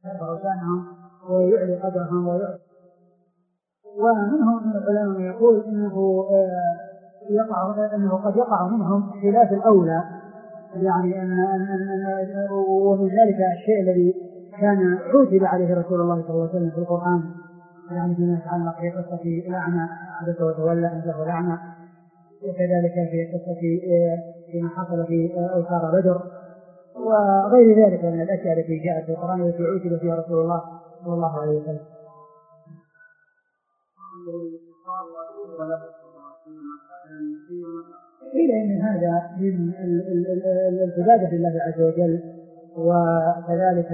يرفع شأنهم ويعلي قدرهم ومنهم من العلماء يقول إنه قد يقع منهم خلاف الأولى، يعني ومن ذلك الشيء الذي كان عوتب عليه رسول الله صلى الله عليه وسلم في القرآن، يعني فيما يتعلق في قصة الأعمى عبس وتولى أن له الأعمى، وكذلك في قصة فيما حصل في أوكار بدر وغير ذلك من الأشياء التي جاءت في القرآن التي عوتب فيها رسول الله صلى الله عليه وسلم. قيل إن هذا من العبادة لله عز وجل، وكذلك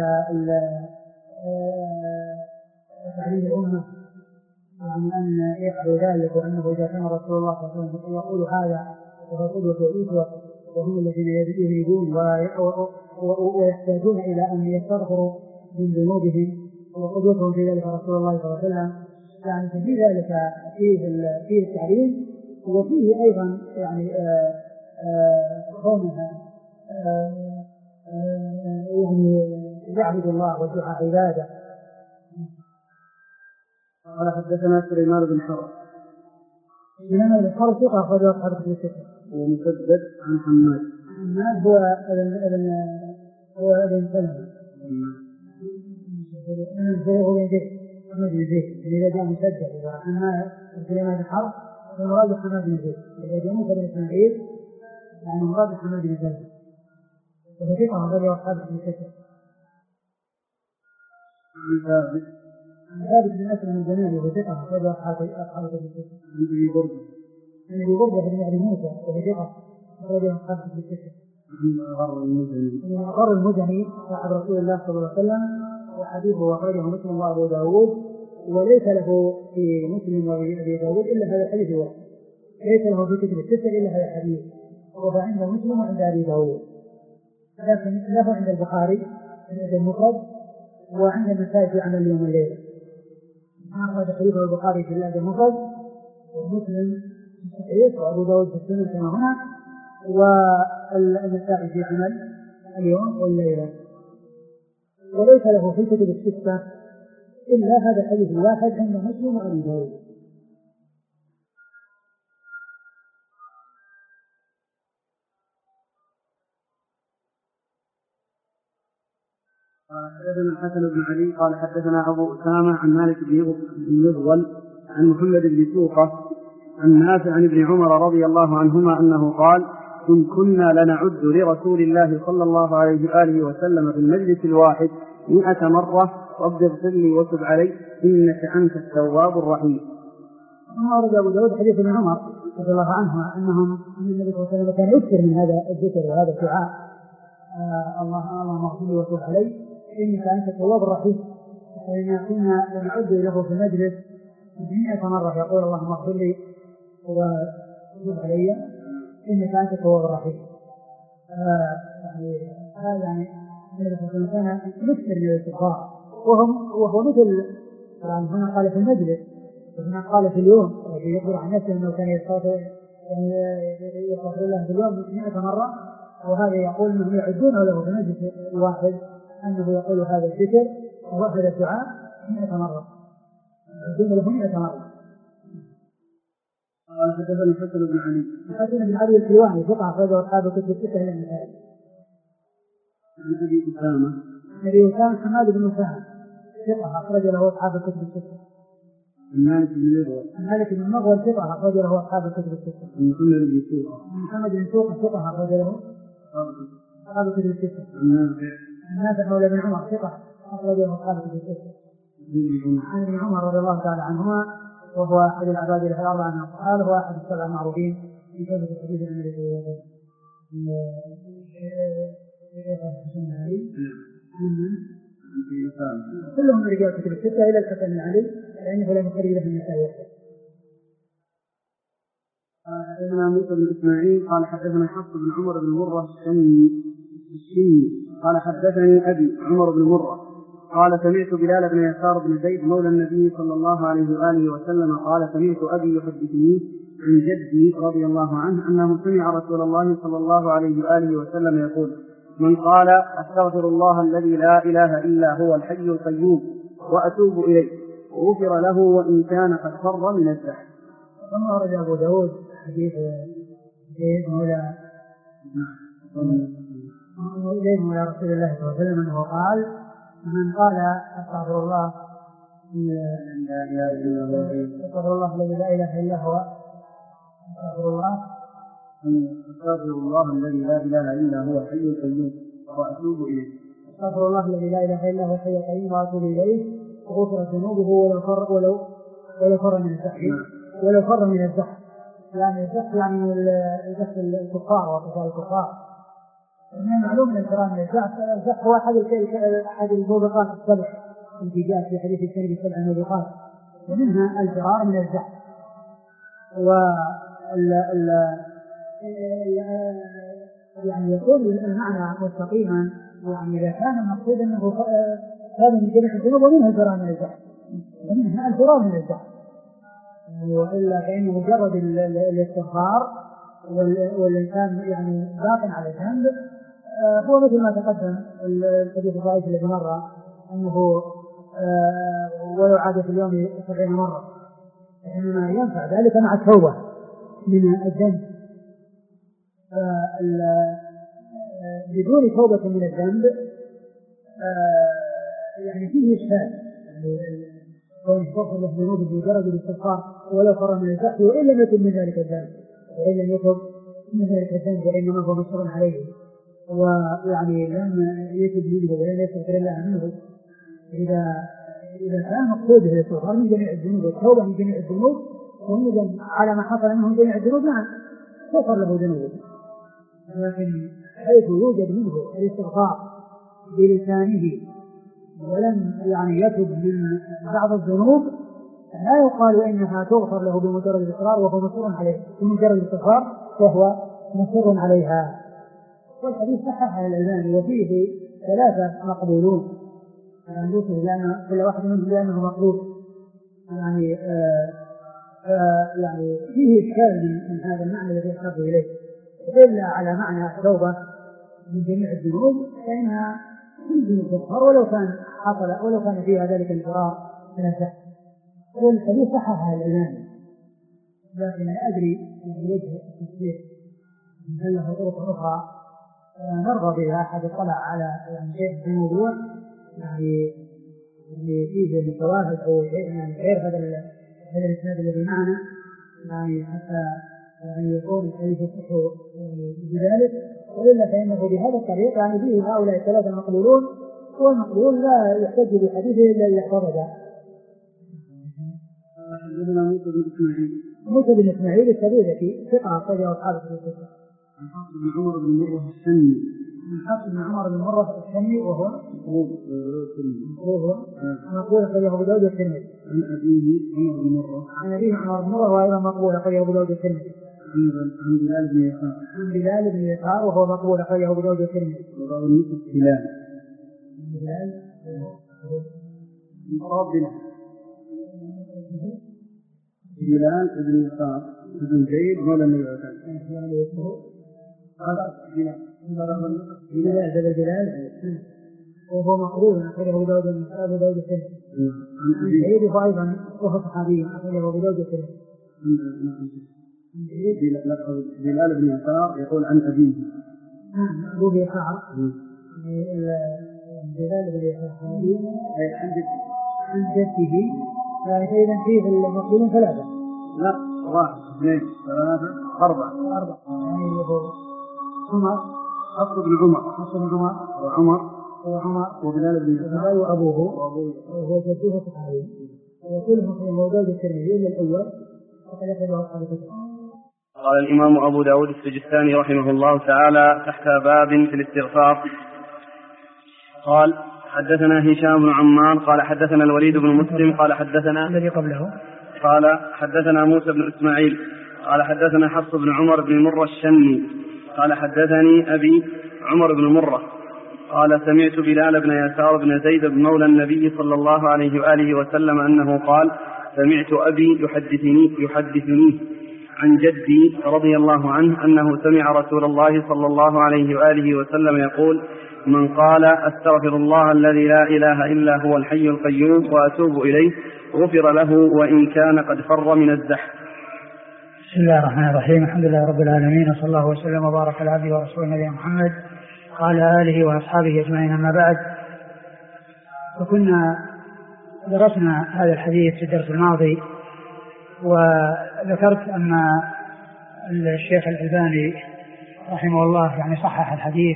تعليم الأمة يعني أن يقضوا ذلك، وأنه إذا كان رسول الله صلى الله عليه وسلم يقول هذا ويقول في وهم الذين يريدون ويحتاجون إلى أن يستغفروا من ذنوبهم وقدوتهم في ذلك رسول الله صلى الله عليه وسلم، يعني في ذلك فيه التعليم، وفيه أيضا يعني كونها يعني يعبد الله والدعاء عبادة. قال حدثنا سليمان بن حرب. سليمان بن حرب ثقة أخرج أصحاب الكتب الستة. ومسدد عن حماد. حماد هو ابن سلمة. هو بن زيد. إذا جاء مسدد وحماد سليمان بن حرب فمراد حماد بن زيد. إذا جاء موسى بن إسماعيل يعني مراد حماد بن سلمة. وهو ثقة أخرج أصحاب الكتب الستة. ثابت بن أسلم الجميل وهو ثقة أخرج أصحاب الكتب الستة. من برده بن أبي موسى وهو ثقة أخرج أصحاب الكتب الستة. من أغر المزني صاحب رسول الله صلى الله عليه وسلم، وحديثه أخرجه مسلم وأبو داود، وليس له في مسلم وأبي داود إلا هذا الحديث الواحد، ليس له في كتب الستة إلا هذا الحديث، وهو عند مسلم وعند أبي داود، لكن له عند البخاري في المفرد وعند النسائي في عمل اليوم والليلة. أخرج حديثه البخاري في الأدب المفرد ومسلم في الصحيح وأبو داود في السنة كما هنا، والنسائي في عمل اليوم والليلة، وليس له في كتب الستة إلا هذا الحديث الواحد عند مسلم وأبي داود. قال حدثنا الحسن بن علي قال حدثنا أبو أسامة عن مالك بن مغول عن محمد بن سوقة عن نافع عن ابن عمر رضي الله عنهما أنه قال: إن كنا لنعد لرسول الله صلى الله عليه وآله وسلم في المجلس الواحد 100 مرة رب اغفر لي وتب علي إنك أنت التواب الرحيم. ورد أبو داود حديث ابن عمر رضي الله عنه أن النبي صلى الله عليه وسلم كان يكثر من هذا الذكر وهذا الدعاء: اللهم اغفر لي وتب علي إنك أنت التواب الرحيم. فإن كنا لنعد له في المجلس 100 مرة يقول: اللهم اغفر لي وتب علي إنك أنت التواب الرحيم. هذا يعني النبي صلى الله عليه وسلم كان يكثر من الاستغفار، وهو مثل هنا قال في المجلس وهنا قال في اليوم، يخبر عن نفسه أنه كان يستغفر الله في اليوم 100 مرة، وهذا يقول أنهم يعدونه له في المجلس الواحد أنه يقول هذا الذكر وهذا الدعاء 100 مرة، يعدونه له 100 مرة. قال حدثنا الحسن بن علي. الحسن بن علي الحلواني ثقة أخرجه أصحاب الكتب الستة إلى النسائي. عن أبي أسامة. أبي أسامة حماد بن أسامة ثقة أخرج له أصحاب الكتب الستة. مالك بن مغول ثقة أخرج له أصحاب الكتب الستة. محمد بن سوقة ثقة أخرج له أصحاب الكتب الستة. نافع مولى بن عمر ثقة أخرج له أصحاب الكتب الستة. عن ابن عمر رضي الله تعالى عنهما وهو أحد العباد الأربعة من الصحابة وأحد السبع المعروفين في كتب الحديث النبي صلى الله عليه وسلم. كلهم رجال كتب الستة إلى الحسن بن علي لأنه لم يخرج له النسائي. حدثنا موسى بن إسماعيل قال حدثنا حفص بن عمر بن مرة الشيمي قال حدثني أبي عمر بن مرة قال سمعت بلال بن يسار بن زيد مولى النبي صلى الله عليه وآله وسلم قال سمعت أبي يحدثني عن جدي رضي الله عنه أنه سمع رسول الله صلى الله عليه وآله وسلم يقول: من قال أستغفر الله الذي لا إله إلا هو الحي القيوم وأتوب إليه غفر له وإن كان قد فر من الزحف. ثم ورد أبو داود حديث زيد مولى رسول الله صلى الله عليه وسلم أنه قال من قال أستغفر الله الذي لا إله إلا هو أستغفر الله الذي لا إله إلا هو الحي القيوم وأتوب إليه أستغفر الله الذي لا إله إلا هو الحي القيوم وأتوب إليه غفرت ذنوبه ولو فر من الزحف يعني الزحف يعني الزحف الكفار وقتال الكفار. من المعلوم من الكلام الزحف هو أحد الموبقات السبع التي جاءت في حديث السنة السبع الموبقات ومنها الفرار من الزحف. يعني يكون المعنى مستقيما يعني إذا كان المقصود أنه هذا من جميع الذنوب ومنها الفرار من الزحف ومنها الفرار من الزحف وإلا فإن مجرد الاستغفار والإنسان يعني باق على الذنب هو مثل ما تقدم الحديث الضعيف الذي مر أنه ولو عاد في اليوم 70 مرة إنما ينفع ذلك مع التوبة من الذنب. بدون توبة من الذنب يعني فيه إشكال كون يغفر له ذنوبه بمجرد الاستغفار ولو فر من الزحف وإن لم يتب من ذلك الذنب وإنما هو مصر عليه ويعني لم يتب منه ولم يستغفر الله منه. إذا كان مقصوده الاستغفار من جميع الذنوب والتوبة من جميع الذنوب ويندم على ما حصل منه من جميع الذنوب نعم غفر له ذنوبه. لكن حيث يوجد منه الاستغفار بلسانه ولم يعني يتب من بعض الذنوب لا يقال إنها تغفر له بمجرد الإصرار وهو مصر عليه بمجرد الاستغفار وهو مصر عليها. والحديث صححه الألباني وفيه 3 مقبولون لأن كل واحد منهم لأنه مقبول يعني يعني فيه إشكال من هذا المعنى الذي يحتاج إليه إلا على معنى التوبة من جميع الذنوب فإنها تنزل الكفار ولو كان فيها ذلك الفرار من الزحف. والحديث صححه الألباني لكن لا أدري من وجه التفسير هل له طرق أخرى نرغب بها أحد اطلع على شيء في الموضوع يعني فيه من شواهد أو شيء يعني غير هذا الإسناد الذي معنا يعني حتى يعني يكون الحديث يصح بذلك وإلا فإنه بهذا الطريق يعني فيه هؤلاء 3 مقبولون والمقبول لا يحتج بحديثه إلا إذا احترز. موسى بن إسماعيل السبيعي ثقة أخرج أصحاب الكتب. حفص بن عمر بن مرة الشني. حفص بن عمر بن مرة الشني وهو مقبول أخرجه أبو داود والترمذي. عن أبيه عمر بن مرة. عن أبيه عمر بن مرة وأيضا مقبول أخرجه أبو داود والترمذي. عن بلال بن يسار. عن بلال بن يسار وهو مقبول أخرجه أبو داود والترمذي. وروى يوسف بلال. بلال بن يسار بن زيد مولى النبي صلى الله عليه وسلم. بلال وهو مقبول أخرجه أبو داود والترمذي. عن زيد أيضا وهو صحابي أخرجه أبو داود والترمذي. بلال بن يسار يقول عن أبيه. أبوه يسار. بلال بن يسار عن جده فإذا فيه المقبولون 3. لا 1 2 3 4 يعني عمر حفص بن عمر وبلال بن يسار وأبوه وهو جده صحابي وكلهم في موجود الترمذي إلا الأول وقد يخرجه أصحاب الكتب. قال الإمام أبو داود السجستاني رحمه الله تعالى تحت باب في الاستغفار قال حدثنا هشام بن عمار قال حدثنا الوليد بن مسلم قال حدثنا الذي قبله قال حدثنا موسى بن إسماعيل قال حدثنا حفص بن عمر بن مرة الشني قال حدثني أبي عمر بن مرة قال سمعت بلال بن يسار بن زيد بن مولى النبي صلى الله عليه وآله وسلم أنه قال سمعت أبي يحدثني عن جدي رضي الله عنه أنه سمع رسول الله صلى الله عليه وآله وسلم يقول: من قال أستغفر الله الذي لا إله إلا هو الحي القيوم وأتوب إليه غفر له وإن كان قد فر من الزحف. بسم الله الرحمن الرحيم. الحمد لله رب العالمين، وصلى الله وسلم وبارك على عبده ورسوله نبينا محمد وعلى آله وأصحابه أجمعين. أما بعد، وكنا درسنا هذا الحديث في الدرس الماضي، وذكرت أن الشيخ الألباني رحمه الله يعني صحح الحديث،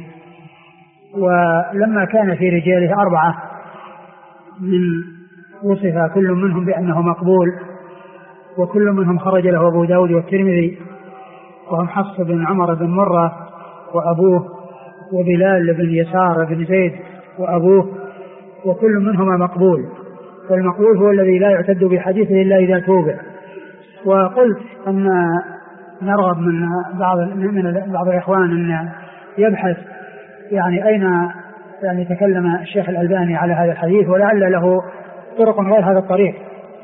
ولما كان في رجاله 4 من وصف كل منهم بأنه مقبول، وكل منهم خرج له أبو داود والترمذي، وهم حفص بن عمر بن مرة وأبوه، وبلال بن يسار بن زيد وأبوه، وكل منهما مقبول، والمقبول هو الذي لا يعتد بحديثه إلا إذا توبع. وقلت أن نرغب من بعض الإخوان أن يبحث يعني أين يعني تكلم الشيخ الألباني على هذا الحديث، ولعل له طرق غير هذا الطريق.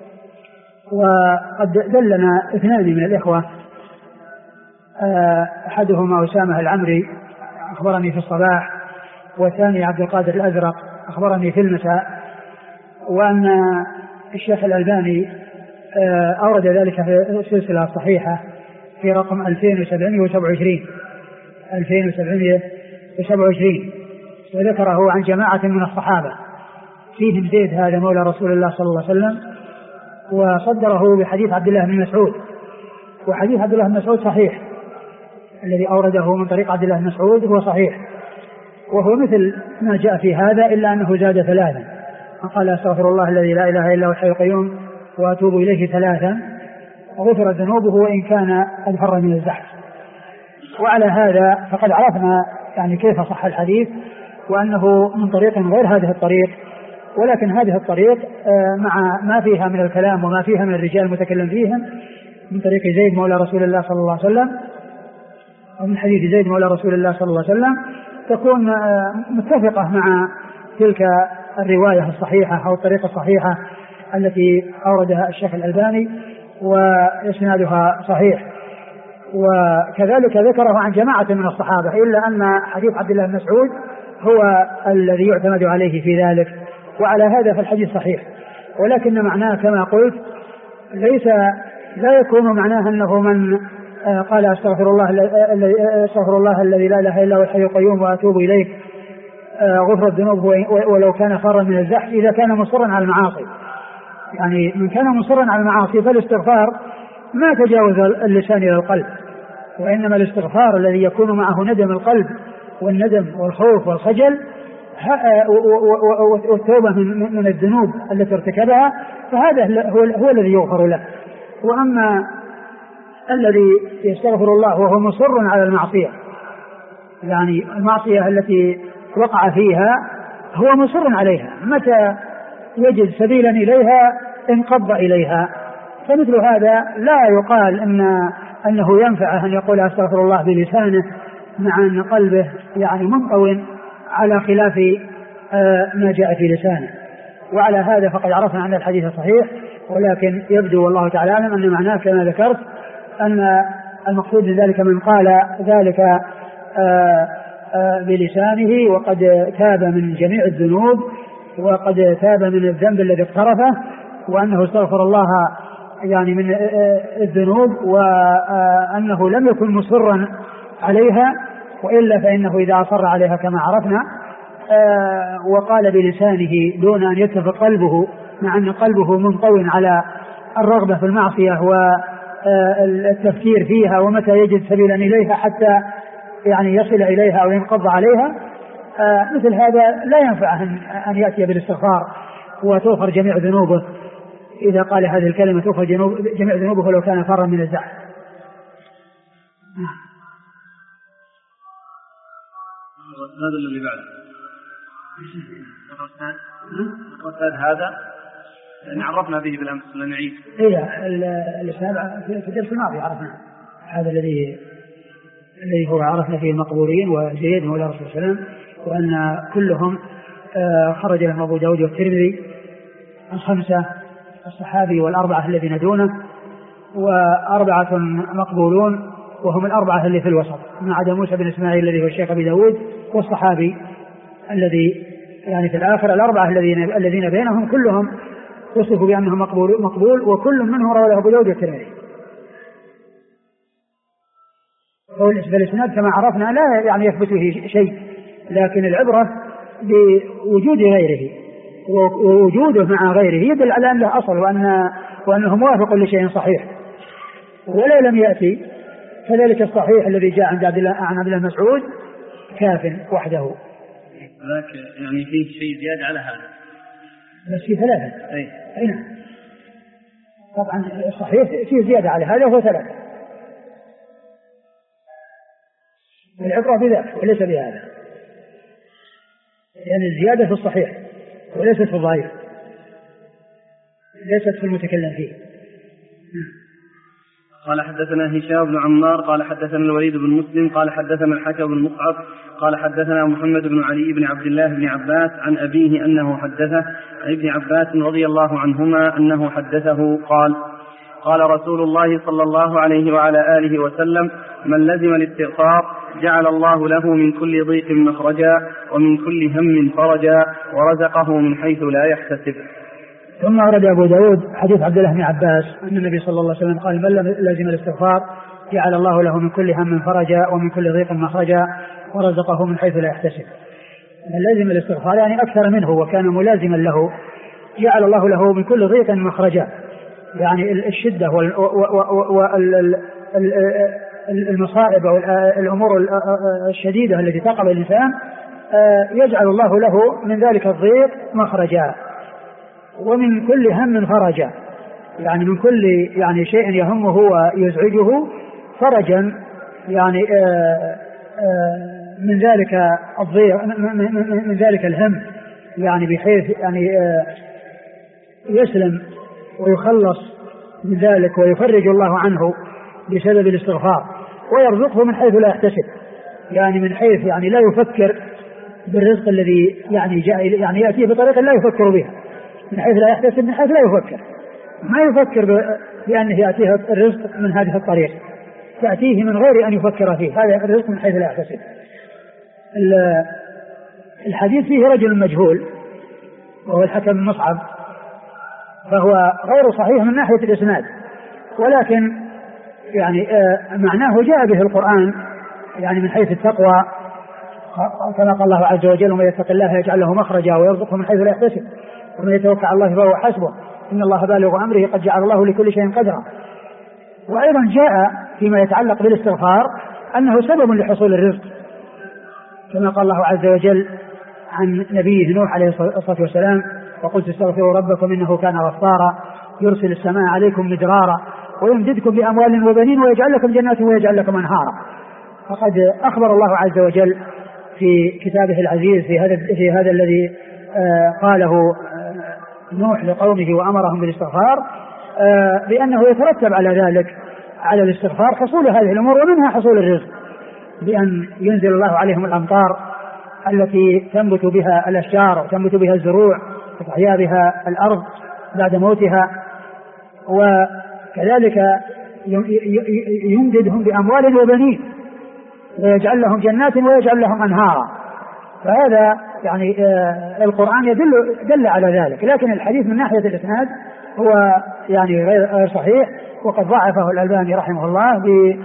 وقد دلنا 2 من الإخوة، أحدهما أسامة العمري أخبرني في الصباح، والثاني عبد القادر الأزرق أخبرني في المساء، وأن الشيخ الألباني أورد ذلك في السلسلة الصحيحة في رقم 2727 وذكره عن جماعة من الصحابة فيهم زيد هذا مولى رسول الله صلى الله عليه وسلم، وصدره بحديث عبد الله بن مسعود. وحديث عبد الله بن مسعود صحيح، الذي أورده من طريق عبد الله بن مسعود هو صحيح، وهو مثل ما جاء في هذا، إلا أنه زاد 3: قال أستغفر الله الذي لا إله إلا هو الحي القيوم وأتوب إليه 3 غفرت ذنوبه وإن كان قد فر من الزحف. وعلى هذا فقد عرفنا يعني كيف صح الحديث، وأنه من طريق غير هذه الطريق، ولكن هذه الطريق مع ما فيها من الكلام وما فيها من الرجال المتكلم فيهم من طريق زيد مولى رسول الله صلى الله عليه وسلم، ومن حديث زيد مولى رسول الله صلى الله عليه وسلم، تكون متفقة مع تلك الرواية الصحيحة أو الطريقة الصحيحة التي أوردها الشيخ الألباني، وإسنادها صحيح. وكذلك ذكره عن جماعة من الصحابة، إلا أن حديث عبد الله بن مسعود هو الذي يعتمد عليه في ذلك، وعلى هذا فالحديث صحيح. ولكن معناه كما قلت لا يكون معناه أنه من قال أستغفر الله الذي لا إله إلا هو الحي القيوم وأتوب إليه غفرت ذنوبه ولو كان فرا من الزحف إذا كان مصرا على المعاصي. يعني من كان مصرا على المعاصي فالاستغفار ما تجاوز اللسان إلى القلب، وإنما الاستغفار الذي يكون معه ندم القلب والندم والخوف والخجل والتوبة من الذنوب التي ارتكبها، فهذا هو الذي يغفر له. وأما الذي يستغفر الله وهو مصر على المعصية، يعني المعصية التي وقع فيها هو مصر عليها، متى يجد سبيلا إليها انقض إليها، فمثل هذا لا يقال أنه ينفعه أن يقول أستغفر الله بلسانه مع أن قلبه يعني منطوٍ على خلاف ما جاء في لسانه. وعلى هذا فقد عرفنا أن الحديث صحيح، ولكن يبدو والله تعالى أعلم أن معناه كما ذكرت أن المقصود ذلك من قال ذلك بلسانه وقد تاب من جميع الذنوب وقد تاب من الذنب الذي اقترفه، وأنه استغفر الله يعني من الذنوب، وأنه لم يكن مصرا عليها، وإلا فإنه إذا أصر عليها كما عرفنا وقال بلسانه دون أن يتفق قلبه، مع أن قلبه منطوٍ على الرغبة في المعصية والتفكير فيها ومتى يجد سبيلا إليها حتى يعني يصل إليها أو ينقض عليها، مثل هذا لا ينفع أن يأتي بالاستغفار وتغفر جميع ذنوبه. إذا قال هذه الكلمة تغفر جميع ذنوبه لو كان فرا من الزحف. هذا الذي بعده الرسال هذا عرفنا به بالأمس ولا نعيد؟ الإسناد في الدرس الماضي عرفنا هذا الذي هو عرفنا فيه المقبولين وزيد مولى رسول الله صلى الله عليه وسلم، وأن كلهم خرج لهم أبو داود والترمذي، 5 الصحابي وال4 الذين دونه، وأربعة مقبولون وهم الأربعة اللي في الوسط ما عدا موسى بن إسماعيل الذي هو الشيخ أبي داود والصحابي الذي يعني في الآخر. الأربعة الذين بينهم كلهم وصفوا بأنه مقبول وكل منهم رواه أبو داود والترمذي. فالإسناد كما عرفنا لا يعني يثبت فيه شيء، لكن العبرة بوجود غيره، ووجوده مع غيره يدل على أن له أصل وأنه موافق لشيء صحيح. ولا لم يأتي كذلك الصحيح الذي جاء عن عبد الله مسعود كاف وحده. ذاك يعني فيه شيء زيادة على هذا، بس في ثلاثة. أي نعم طبعا الصحيح فيه زيادة على هذا وهو ثلاثة. العبرة بذلك وليس بهذا، يعني الزيادة في الصحيح وليست في الضعيف، ليست في المتكلم فيه. قال حدثنا هشام بن عمار قال حدثنا الوليد بن مسلم قال حدثنا الحكم بن مصعب قال حدثنا محمد بن علي بن عبد الله بن عباس عن أبيه أنه حدثه عن ابن عباس رضي الله عنهما أنه حدثه قال قال رسول الله صلى الله عليه وعلى آله وسلم: من لزم الاستغفار جعل الله له من كل ضيق مخرجا ومن كل هم فرجا ورزقه من حيث لا يحتسب. ثم ورد أبو داود حديث عبد الله بن عباس أن النبي صلى الله عليه وسلم قال: من لزم الاستغفار جعل الله له من كل هم فرجا ومن كل ضيق مخرجا ورزقه من حيث لا يحتسب. من لزم الاستغفار يعني أكثر منه وكان ملازما له جعل الله له من كل ضيق مخرجا، يعني الشدة والمصائب والأمور الشديدة التي تقع بالإنسان يجعل الله له من ذلك الضيق مخرجا ومن كل هم فرجا، يعني من كل يعني شيء يهمه ويزعجه فرجا، يعني من ذلك الضيق من ذلك الهم، يعني بحيث يعني يسلم ويخلص من ذلك ويفرج الله عنه بسبب الاستغفار، ويرزقه من حيث لا يحتسب، يعني من حيث يعني لا يفكر بالرزق الذي يعني يأتيه بطريقة لا يفكر بها، من حيث لا يحتسب من حيث لا يفكر، ما يفكر بأنه يأتيه الرزق من هذه الطريقة، تأتيه من غير أن يفكر فيه، هذا الرزق من حيث لا يحتسب. الحديث فيه رجل مجهول وهو الحكم بن مصعب، فهو غير صحيح من ناحية الإسناد، ولكن يعني معناه جاء به القرآن، يعني من حيث التقوى كما قال الله عز وجل: ومن يتق الله يجعل له مخرجا ويرزقه من حيث لا يحتسب ومن يتوكل على الله فهو حسبه إن الله بالغ أمره قد جعل الله لكل شيء قدرا. وأيضا جاء فيما يتعلق بالاستغفار أنه سبب لحصول الرزق، كما قال الله عز وجل عن نبيه نوح عليه الصلاة والسلام: وقلت استغفروا ربكم إنه كان غفارا يرسل السماء عليكم مدرارا ويمددكم بأموال وبنين ويجعل لكم جنات ويجعل لكم أنهارا. فقد أخبر الله عز وجل في كتابه العزيز في هذا الذي قاله نوح لقومه وأمرهم بالاستغفار بأنه يترتب على ذلك على الاستغفار حصول هذه الأمور، ومنها حصول الرزق بأن ينزل الله عليهم الأمطار التي تنبت بها الأشجار وتنبت بها الزروع وتحيا بها الأرض بعد موتها، وكذلك يمددهم بأموال وبنين ويجعل لهم جنات ويجعل لهم أنهارا. فهذا يعني القرآن دل على ذلك، لكن الحديث من ناحية الإسناد هو يعني غير صحيح، وقد ضعفه الألباني رحمه الله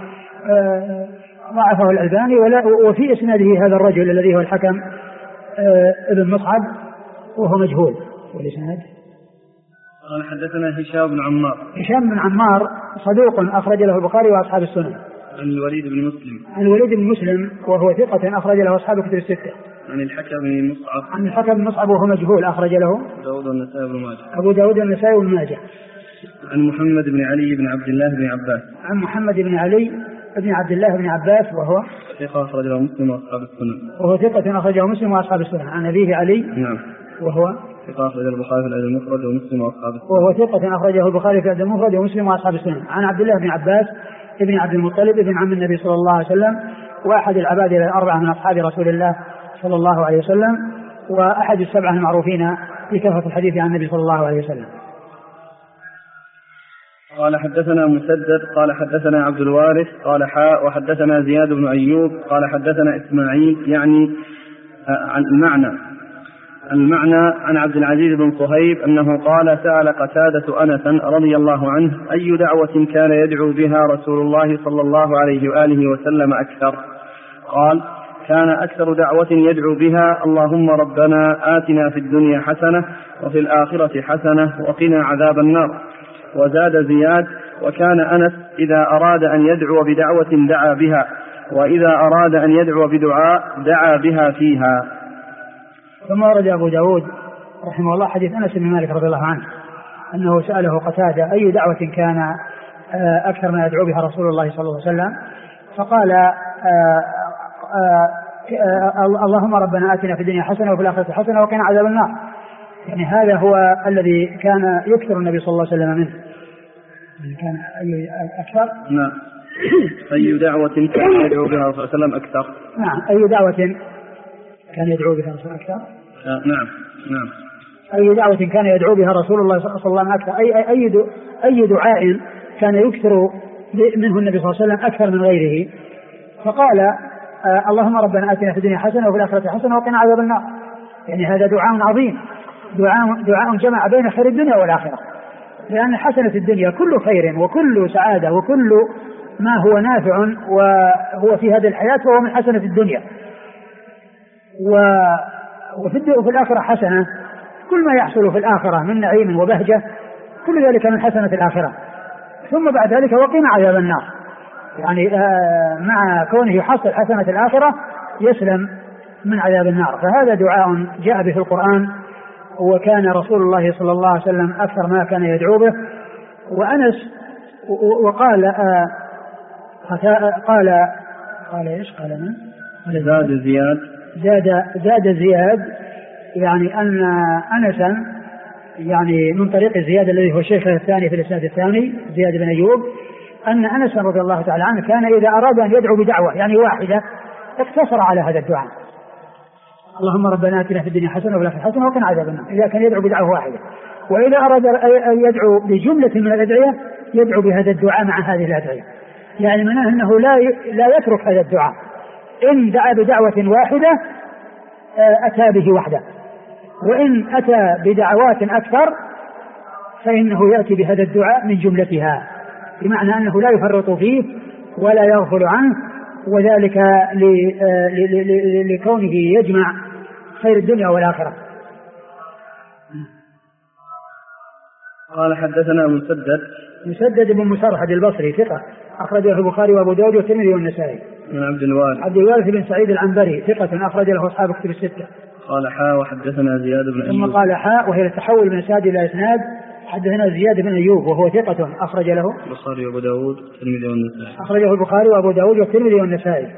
ضعفه الألباني، وفي إسناده هذا الرجل الذي هو الحكم ابن مصعب وهو مجهول. والإسناد قال حدثنا هشام بن عمار. هشام بن عمار صدوق أخرج له البخاري وأصحاب السنن. عن الوليد بن مسلم. عن الوليد بن مسلم وهو ثقة أخرج له أصحاب الكتب الستة. عن الحكم بن مصعب. عن الحكم بن مصعب وهو مجهول أخرج له داود والنسائي بن ماجه. أبو داود والنسائي بن ماجه. عن محمد بن علي بن عبد الله بن عباس. عن محمد بن علي بن عبد الله بن عباس وهو ثقة أخرج له مسلم وأصحاب السنن. وهو ثقة أخرجه مسلم وأصحاب السنن. عن أبيه علي. نعم. وهو ثقة أخرجه البخاري في الأدب المفرد ومسلم وأصحاب السنن. وهو ثقة أخرجه البخاري في الأدب المفرد ومسلم وأصحاب السنن. عن عبد الله بن عباس ابن عبد المطلب ابن عم النبي صلى الله عليه وسلم، وأحد العباد الأربعة من أصحاب رسول الله صلى الله عليه وسلم، وأحد السبعة المعروفين بكثرة الحديث عن النبي صلى الله عليه وسلم. قال حدثنا مسدد قال حدثنا عبد الوارث قال حاء وحدثنا زياد بن أيوب قال حدثنا إسماعيل يعني عن المعنى عن عبد العزيز بن صهيب أنه قال سأل قتادة أنسا رضي الله عنه أي دعوة كان يدعو بها رسول الله صلى الله عليه وآله وسلم أكثر؟ قال كان أكثر دعوة يدعو بها اللهم ربنا آتنا في الدنيا حسنة وفي الآخرة حسنة وقنا عذاب النار. وزاد زياد وكان أنس إذا أراد أن يدعو بدعوة دعا بها وإذا أراد أن يدعو بدعاء دعا بها فيها. ثم ورد أبو داود رحمه الله حديث أنس بن مالك رضي الله عنه أنه سأله قتادة أي دعوة كان أكثر ما يدعو بها رسول الله صلى الله عليه وسلم فقال اللهم ربنا آتنا في الدنيا حسنة وفي الآخرة حسنة وقنا عذاب النار. يعني هذا هو الذي كان يكثر النبي صلى الله عليه وسلم منه. كان أكثر. نعم. أي دعوة كان يدعو بها رسول الله صلى الله عليه وسلم أكثر؟ نعم. أي دعوة كان يدعو بها رسول الله أكثر؟ نعم. أي دعوة كان يدعو بها رسول الله صلى الله عليه وسلم أكثر؟ أي دعاء كان يكثر منه النبي صلى الله عليه وسلم أكثر من غيره؟ فقال اللهم ربنا آتنا في الدنيا حسنة وفي الآخرة حسنة وقنا عذاب النار. يعني هذا دعاء عظيم، دعاء جمع بين خير الدنيا والآخرة، لأن حسنة الدنيا كل خير وكل سعادة وكل ما هو نافع وهو في هذه الحياة وهو من حسنة الدنيا، وفي الآخرة حسنة، كل ما يحصل في الآخرة من نعيم وبهجة كل ذلك من حسنة الآخرة. ثم بعد ذلك وقنا عذاب النار، يعني مع كونه يحصل حسنة الآخرة يسلم من عذاب النار. فهذا دعاء جاء به في القرآن، وكان رسول الله صلى الله عليه وسلم أكثر ما كان يدعو به. وأنس وقال قال إيش؟ قال من؟ زاد زياد يعني أن أنسا يعني من طريق زياد الذي هو الشيخ الثاني في الإسناد الثاني زياد بن أيوب أن أنس رضي الله تعالى عنه كان إذا أراد أن يدعو بدعوة يعني واحدة اقتصر على هذا الدعاء اللهم ربنا آتنا في الدنيا حسنة وفي الآخرة حسنة وقنا عذاب النار، إذا كان يدعو بدعوة واحدة. وإذا أراد أن يدعو بجملة من الأدعية يدعو بهذا الدعاء مع هذه الأدعية، يعني معناه أنه لا يترك هذا الدعاء، إن دعا بدعوة واحدة أتى به وحده، وإن أتى بدعوات أكثر فإنه يأتي بهذا الدعاء من جملتها، بمعنى أنه لا يفرط فيه ولا يغفل عنه، وذلك لكونه يجمع خير الدنيا والآخرة. قال حدثنا مسدد بن مسرحد البصري ثقة أخرج له البخاري وأبو داود والترمذي والنسائي. من عبد الوارث بن سعيد العنبري ثقة أخرج له أصحاب كتب الستة. قال حاء وحدثنا زياد بن أيوب. ثم قال حاء وهي التحول من إسناد إلى إسناد. حدثنا زياد بن أيوب وهو ثقة أخرج له البخاري وأبو داود والترمذي والنسائي. أخرجه البخاري وأبو داود والترمذي والنسائي.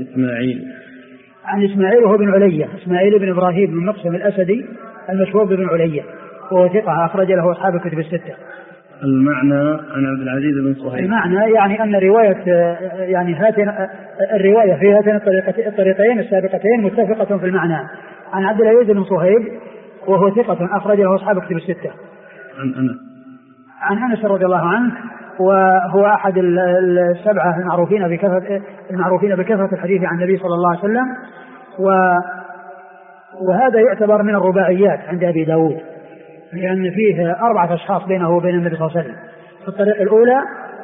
عن إسماعيل وهو بن علية، إسماعيل بن إبراهيم بن مقسم الأسدي المشهور بن علية وهو ثقة أخرج له أصحاب الكتب الستة. المعنى عن عبد العزيز بن صهيب. المعنى يعني أن يعني هاتين الرواية في هاتين الطريقين السابقتين متفقة في المعنى. عن عبد العزيز بن صهيب وهو ثقة أخرج له أصحاب الكتب الستة. عن أنس رضي الله عنه وهو أحد السبعة المعروفين بكثرة الحديث عن النبي صلى الله عليه وسلم، وهذا يعتبر من الرباعيات عند أبي داود، لأن فيه 4 أشخاص بينه وبين النبي صلى الله عليه وسلم. في الطريق الأولى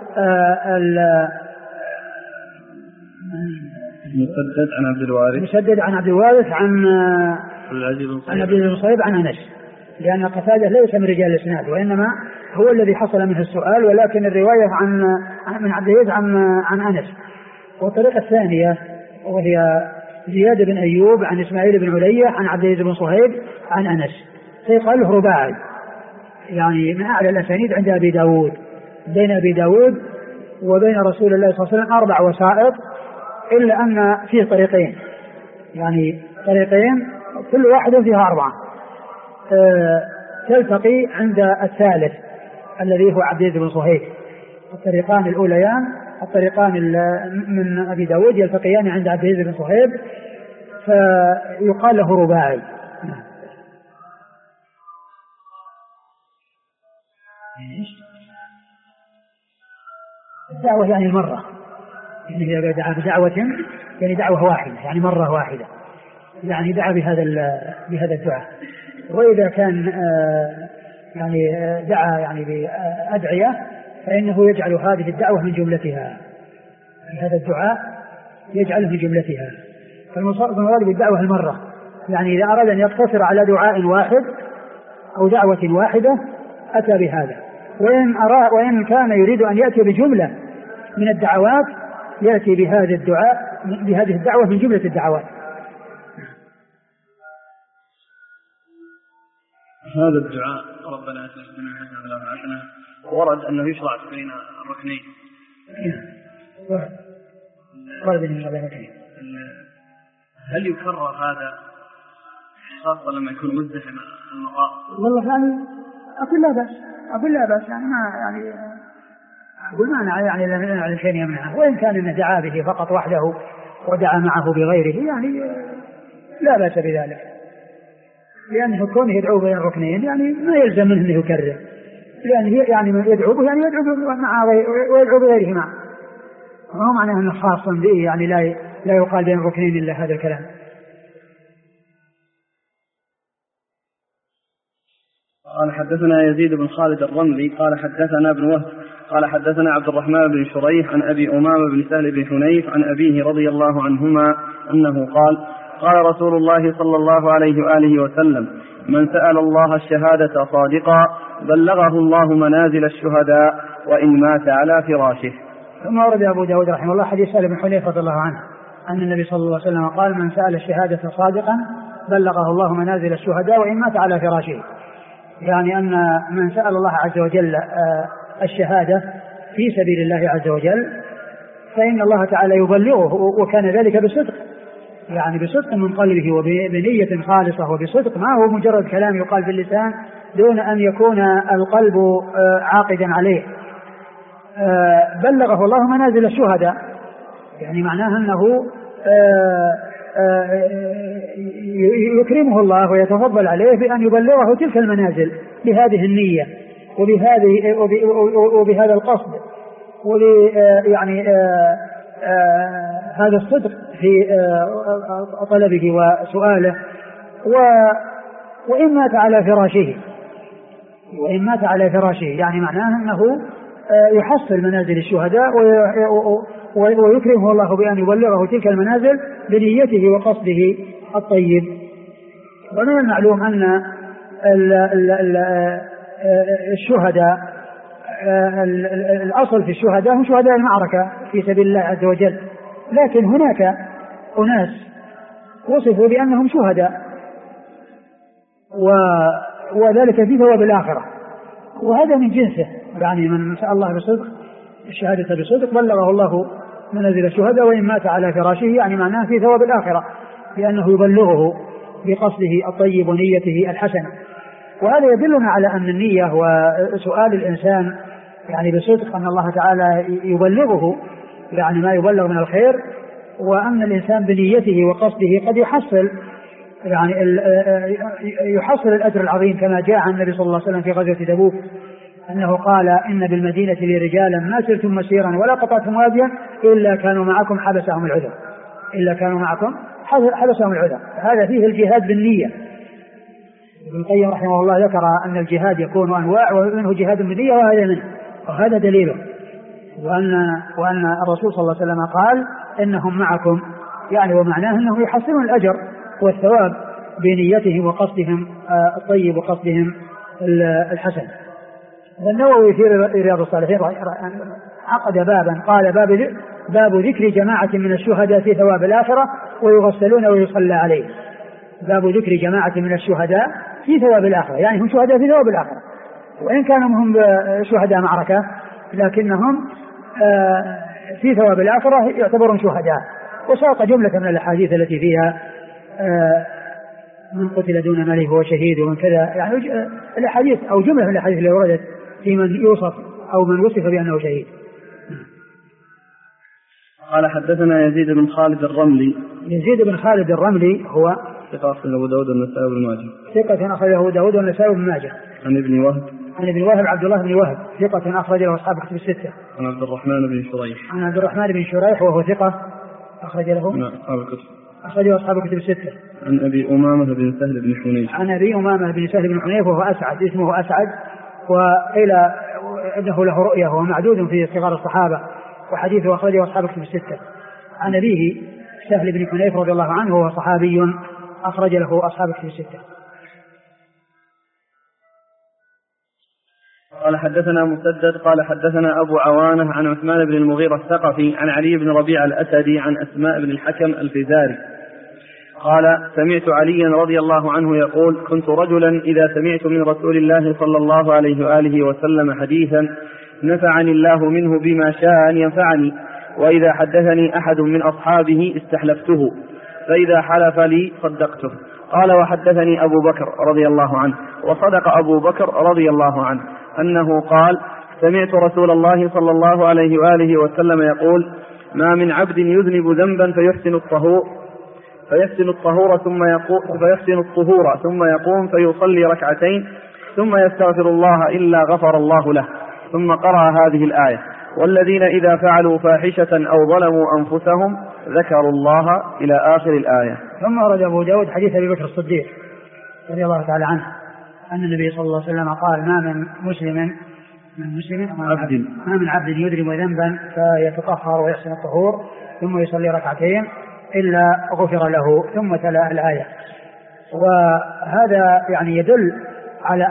مسدد عن عبد الوارث عن عبد العزيز بن صهيب عن أنس، لأن قتادة ليس من رجال الإسناد وإنما هو الذي حصل منه السؤال، ولكن الرواية من عبد العزيز عن أنس. والطريقة الثانية وهي زياد بن أيوب عن إسماعيل بن علية عن عبد العزيز بن صهيب عن أنس، فيقال له رباعي، يعني من أعلى الأسانيد عند أبي داود. بين أبي داود وبين رسول الله صلى الله عليه وسلم 4 وسائط، إلا أن فيه طريقين، يعني طريقين كل واحدة فيها 4 تلتقي عند الثالث الذي هو عبد العزيز بن صهيب. الطريقان الأوليان الطريقان من أبي داود يلتقيان عند عبد العزيز بن صهيب فيقال له رباعي. الدعوة يعني المرة، يعني إذا دعا بدعوة يعني دعوة واحدة، يعني مرة واحدة، يعني دعا بهذا الدعاء. وإذا كان يعني دعا يعني بأدعية فإنه يجعل هذه الدعوة من جملتها، هذا الدعاء يجعله من جملتها. فالمراد بالدعوة المرة، يعني إذا أراد أن يقتصر على دعاء واحد أو دعوة واحدة أتى بهذا، وإن كان يريد أن يأتي بجملة من الدعوات يأتي بهذا الدعاء بهذه الدعوة من جملة الدعوات. هذا الدعاء ربنا آتنا في الدنيا حسنة وفي الآخرة حسنة ورد أنه يشرع بين الركنين. ورد أنه يشرع بين الركنين. هل يكرر هذا خاصة لما يكون مزدحم المقام؟ والله يعني أقول لا بأس يعني ما يعني أقول ما يعني لم شيء يمنعه، وإن كان إنه دعا به فقط وحده ودعا معه بغيره يعني لا بأس بذلك، لأنه كونه يدعو بين الركنين يعني ما يلزم منه أنه يكرر، لأنه يعني من يدعو به يعني يدعو معه ويدعو بغيره معه، وهو معناه أنه خاص به يعني لا يقال بين الركنين إلا هذا الكلام. قال حدثنا يزيد بن خالد الرملي قال حدثنا ابن وهب قال حدثنا عبد الرحمن بن شريح عن أبي أمامة بن سهل بن حنيف عن أبيه رضي الله عنهما أنه قال قال رسول الله صلى الله عليه وآله وسلم من سأل الله الشهادة صادقا بلغه الله منازل الشهداء وإن مات على فراشه. ثم ورد أبو داود رحمه الله حديث سهل بن حنيف رضي الله عنه أن النبي صلى الله عليه وسلم قال من سأل الشهادة صادقا بلغه الله منازل الشهداء وإن مات على فراشه، يعني أن من سأل الله عز وجل الشهادة في سبيل الله عز وجل فإن الله تعالى يبلغه، وكان ذلك بصدق، يعني بصدق من قلبه وبنية خالصة وبصدق، ما هو مجرد كلام يقال باللسان دون أن يكون القلب عاقدا عليه. بلغه الله منازل الشهداء، يعني معناه أنه يكرمه الله ويتفضل عليه بأن يبلغه تلك المنازل بهذه النية وبهذا القصد يعني هذا الصدق في طلبه وسؤاله. وإن مات على فراشه يعني معناه أنه يحصل منازل الشهداء ويكرمه الله بأن يبلغه تلك المنازل بنيته وقصده الطيب. ومن المعلوم أن الشهداء الأصل في الشهداء هم شهداء المعركة في سبيل الله عز وجل، لكن هناك أناس وصفوا بأنهم شهداء وذلك في ثواب الآخرة، وهذا من جنسه، يعني من سأل الله بصدق الشهادة بصدق بلغه الله منازل الشهداء وإن مات على فراشه، يعني معناه في ثواب الآخرة لأنه يبلغه بقصده الطيب ونيته الحسنة. وهذا يدلنا على أن النية وسؤال الإنسان يعني بصدق أن الله تعالى يبلغه يعني ما يبلغ من الخير، وأن الإنسان بنيته وقصده قد يحصل يعني يحصل الأجر العظيم، كما جاء عن النبي صلى الله عليه وسلم في غزوة تبوك أنه قال إن بالمدينة لرجالا ما سرتم مسيرا ولا قطعتم واديا إلا كانوا معكم حبسهم العذر. هذا فيه الجهاد بالنية. ابن القيم رحمه الله ذكر أن الجهاد يكون أنواع ومنه جهاد بالنية وهذا منه، وهذا دليله. وأن الرسول صلى الله عليه وسلم قال إنهم معكم، يعني ومعناه أنهم يحصلون الأجر والثواب بنيتهم وقصدهم الطيب وقصدهم الحسن. النووي في رياض الصالحين عقد بابا قال باب ذكر جماعة من الشهداء في ثواب الآخرة ويغسلون ويصلى عليه. باب ذكر جماعة من الشهداء في ثواب الآخرة، يعني هم شهداء في ثواب الآخرة، وإن كانوا هم شهداء معركة لكنهم في ثواب الآخرة يعتبرون شهداء. وساق جملة من الأحاديث التي فيها من قتل دون ماله هو شهيد ومن كذا، يعني الأحاديث أو جملة من الأحاديث اللي وردت في من يوصف أو من وصف بأنه شهيد. قال حدثنا يزيد بن خالد الرملي. يزيد بن خالد الرملي هو ثقة أخرجه أبو داود والنسائي وابن ماجه. ثقة أخرجه أبو داود والنسائي وابن ماجه. عن ابن وهب عن ابن وهب عبد الله بن وهب ثقة أخرج له أصحاب الكتب الستة. عن عبد الرحمن بن شريح. عن عبد الرحمن بن شريح وهو ثقة أخرج له أصحاب الكتب. أخرج له أصحاب الكتب الستة. عن أبي أمامة بن سهل بن حنيف. عن أبي أمامة بن سهل بن حنيف وهو أسعد، اسمه أسعد، وإلى أنه له رؤية وهو معدود في صغار الصحابة، وحديثه أخرجه أصحاب الكتب الستة. عن أبيه سهل بن حنيف رضي الله عنه وهو صحابي أخرج له أصحاب الكتب الستة. قال حدثنا مسدد قال حدثنا أبو عوانة عن عثمان بن المغيرة الثقفي عن علي بن ربيعة الأسدي عن أسماء بن الحكم الفزاري قال سمعت عليا رضي الله عنه يقول كنت رجلا إذا سمعت من رسول الله صلى الله عليه وآله وسلم حديثا نفعني الله منه بما شاء أن ينفعني، وإذا حدثني أحد من أصحابه استحلفته، فإذا حلف لي صدقته. قال وحدثني أبو بكر رضي الله عنه، وصدق أبو بكر رضي الله عنه أنه قال سمعت رسول الله صلى الله عليه وآله وسلم يقول ما من عبد يذنب ذنبا فيحسن الطهور ثم يقوم فيصلي ركعتين ثم يستغفر الله إلا غفر الله له. ثم قرأ هذه الآية والذين إذا فعلوا فاحشة أو ظلموا أنفسهم ذكروا الله إلى آخر الآية. ثم ورد أبو داود حديث أبي بكر الصديق رضي الله تعالى عنه أن النبي صلى الله عليه وسلم قال ما من عبد يذنب ذنبا فيتطهر ويحسن الطهور ثم يصلي ركعتين إلا غفر له، ثم تلا الآية. وهذا يعني يدل على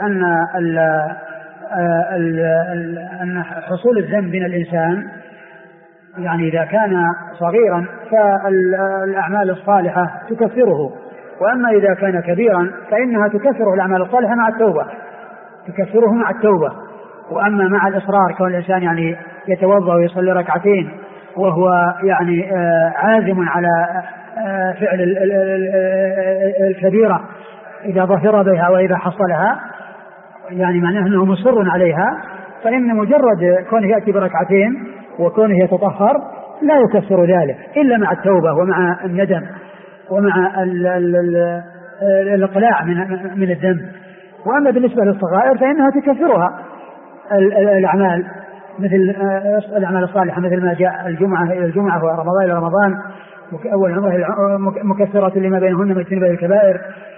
أن حصول الذنب من الإنسان يعني إذا كان صغيرا فالأعمال الصالحة تكفره، وأما إذا كان كبيرا فإنها تكفره الأعمال الصالحة تكفره مع التوبة. وأما مع الإصرار كون الإنسان يعني يتوضأ ويصلي ركعتين وهو يعني عازم على فعل الكبيرة إذا ظفر بها وإذا حصلها، يعني معناه أنه مصر عليها، فإن مجرد كونه يأتي بركعتين وكونه يتطهر لا يكفر ذلك إلا مع التوبة ومع الندم ومع الإقلاع من الذنب. وأما بالنسبة للصغائر فإنها تكفرها الأعمال مثل الأعمال الصالحة مثل ما جاء الجمعة إلى الجمعة ورمضان إلى رمضان والعمرة مكفرة لما بينهن من اجتناب الكبائر.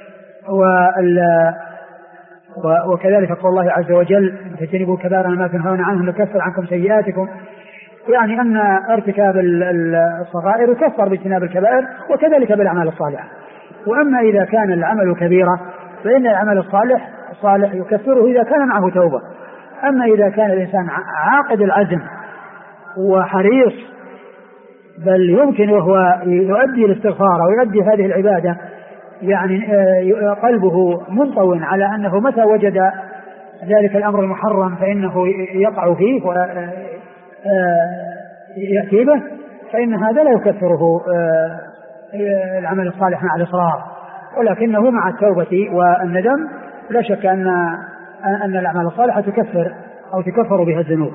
وكذلك قول الله عز وجل تجتنبوا كبائر ما تنهون عنه نكفر عنكم سيئاتكم، يعني أن ارتكاب الصغائر يكفر باجتناب الكبائر وكذلك بالأعمال الصالحة. وأما إذا كان العمل كبيرة فإن العمل الصالح يكفره إذا كان معه توبة. أما إذا كان الإنسان عاقد العزم وحريص بل يمكن وهو يؤدي الاستغفار ويؤدي هذه العبادة يعني قلبه منطوٍ على أنه متى وجد ذلك الأمر المحرم فإنه يقع فيه ويأتي به، فإن هذا لا يكفره العمل الصالح مع الإصرار، ولكنه مع التوبة والندم لا شك أن الأعمال الصالحة تكفر أو تكفر بها الذنوب.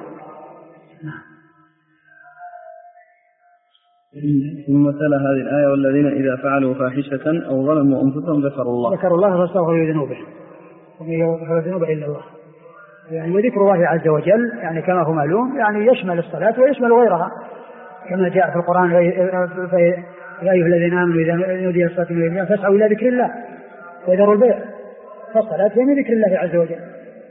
ثم تلا هذه الآية والذين إذا فعلوا فاحشة أو ظلموا أنفسهم ذكروا الله فاستغفروا ذنوبهم ومن يغفر الذنوب إلا الله. يعني وذكر الله عز وجل يعني كما هو معلوم يعني يشمل الصلاة ويشمل غيرها كما جاء في القرآن يا أيها الذين آمنوا إذا نودي للصلاة من الليل فاسعوا إلى ذكر الله وذروا البيع، فالصلاة هي من ذكر الله عز وجل.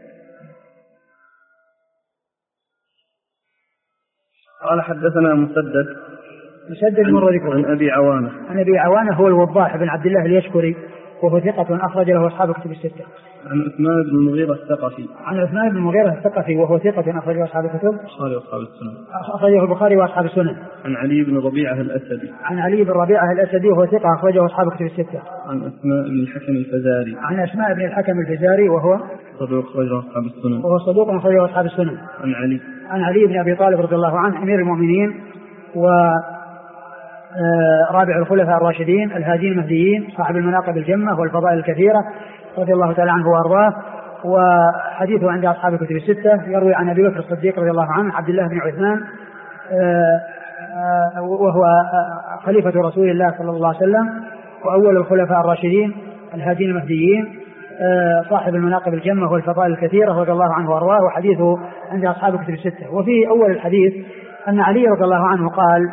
قال حدثنا مسدد مر ذكره عن أبي عوانة هو الوضاح بن عبد الله اليشكري وهو ثقة أخرج له أصحاب الكتب الستة. عن عثمان بن المغيرة الثقفي وهو ثقة أخرج له أصحاب الكتب أخرجه البخاري وأصحاب السنن. عن علي بن ربيعة الأسدي وهو ثقة أخرجه أصحاب الكتب الستة. عن أسماء بن الحكم الفزاري وهو صدوق أخرجه أصحاب السنن. عن علي بن أبي طالب رضي الله عنه أمير المؤمنين ورابع الخلفاء الراشدين الهادين المهديين صاحب المناقب الجمة والفضائل الكثيرة رضي الله تعالى عنه وأرضاه، وحديثه عند أصحاب الكتب الستة. يروي عن أبي بكر الصديق رضي الله عنه عبد الله بن عثمان وهو خليفة رسول الله صلى الله عليه وسلم وأول الخلفاء الراشدين الهادين المهديين صاحب المناقب الجمة والفضائل الكثيرة رضي الله عنه وأرضاه، وحديثه عند أصحاب الكتب الستة. وفي أول الحديث أن علي رضي الله عنه قال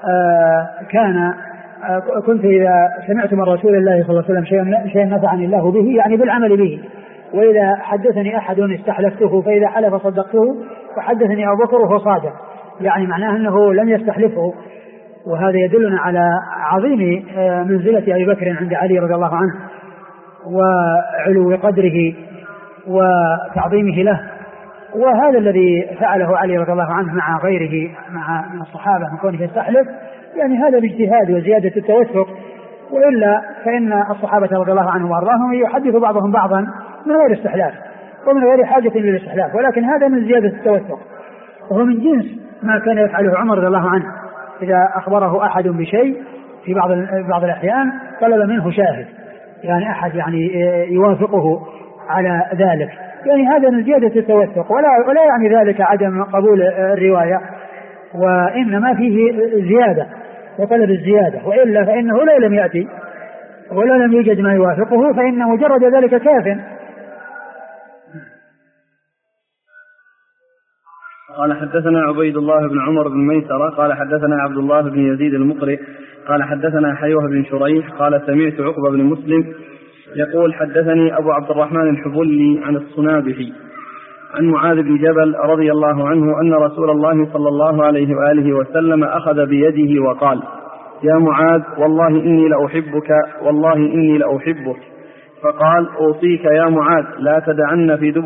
كنت إذا سمعت من رسول الله صلى الله عليه وسلم شيئا نفعني الله به، يعني بالعمل به، وإذا حدثني أحد استحلفته، فإذا حلف صدقته، وحدثني أبو بكر وهو صادق، يعني معناه أنه لم يستحلفه. وهذا يدلنا على عظيم منزلة أبي بكر عند علي رضي الله عنه، وعلو قدره وتعظيمه له. وهذا الذي فعله علي رضي الله عنه مع غيره من الصحابة من كونه يستحلف، يعني هذا الاجتهاد وزيادة التوثق، وإلا فإن الصحابة رضي الله عنهم وأرضاهم يحدث بعضهم بعضا من غير استحلاف ومن غير حاجة للاستحلاف، ولكن هذا من زيادة التوثق، وهو من جنس ما كان يفعله عمر رضي الله عنه إذا أخبره أحد بشيء في بعض الأحيان طلب منه شاهد، يعني أحد يعني يوافقه على ذلك، يعني هذا من زيادة التوثق، ولا يعني ذلك عدم قبول الرواية، وإنما فيه زيادة وطلب الزيادة، وإلا فإنه لو لم يأتي ولا لم يوجد ما يوافقه فإن مجرد ذلك كاف. قال حدثنا عبيد الله بن عمر بن ميسرة قال حدثنا عبد الله بن يزيد المقرئ قال حدثنا حيوة بن شريح قال سمعت عقبة بن مسلم يقول حدثني أبو عبد الرحمن الحبلي عن الصنابحي عن معاذ بن جبل رضي الله عنه أن رسول الله صلى الله عليه وآله وسلم أخذ بيده وقال: يا معاذ والله إني لأحبك والله إني لأحبك. فقال: أوصيك يا معاذ لا تدعن في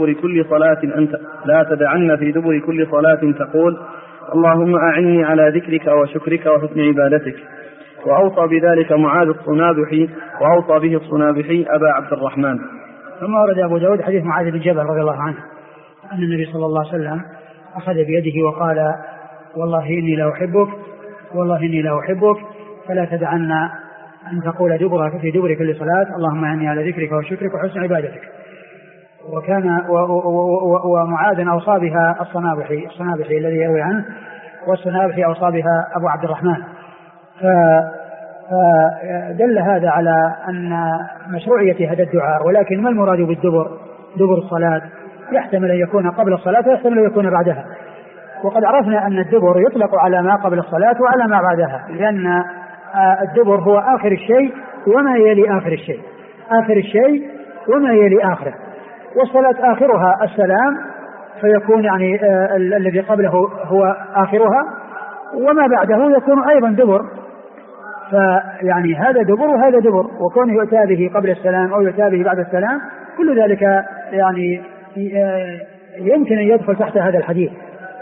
دبر كل صلاة تقول: اللهم أعني على ذكرك وشكرك وحسن عبادتك. وأوصى بذلك معاذ الصنابحي، وأوصى به الصنابحي أبا عبد الرحمن. ثم ورد أبو داود حديث معاذ بن جبل رضي الله عنه أن النبي صلى الله عليه وسلم أخذ بيده وقال: والله إني لأحبك والله إني لأحبك فلا تدعن أن تقول في دبر كل صلاة: اللهم أعني على ذكرك وشكرك وحسن عبادتك. وكان ومعاذ أوصى بها الصنابحي الذي يروي عنه، والصنابحي أوصى بها أبو عبد الرحمن. فدل هذا على أن مشروعية هذا الدعاء، ولكن ما المراد بالدبر؟ دبر الصلاة يحتمل أن يكون قبل الصلاة ويحتمل أن يكون بعدها، وقد عرفنا أن الدبر يطلق على ما قبل الصلاة وعلى ما بعدها، لأن الدبر هو آخر الشيء وما يلي آخر الشيء وما يلي آخره، والصلاة آخرها السلام، فيكون يعني الذي قبله هو آخرها، وما بعده يكون أيضا دبر. فيعني هذا دبر وهذا دبر، وكونه يؤتى به قبل السلام أو يؤتى به بعد السلام كل ذلك يعني يمكن أن يدخل تحت هذا الحديث.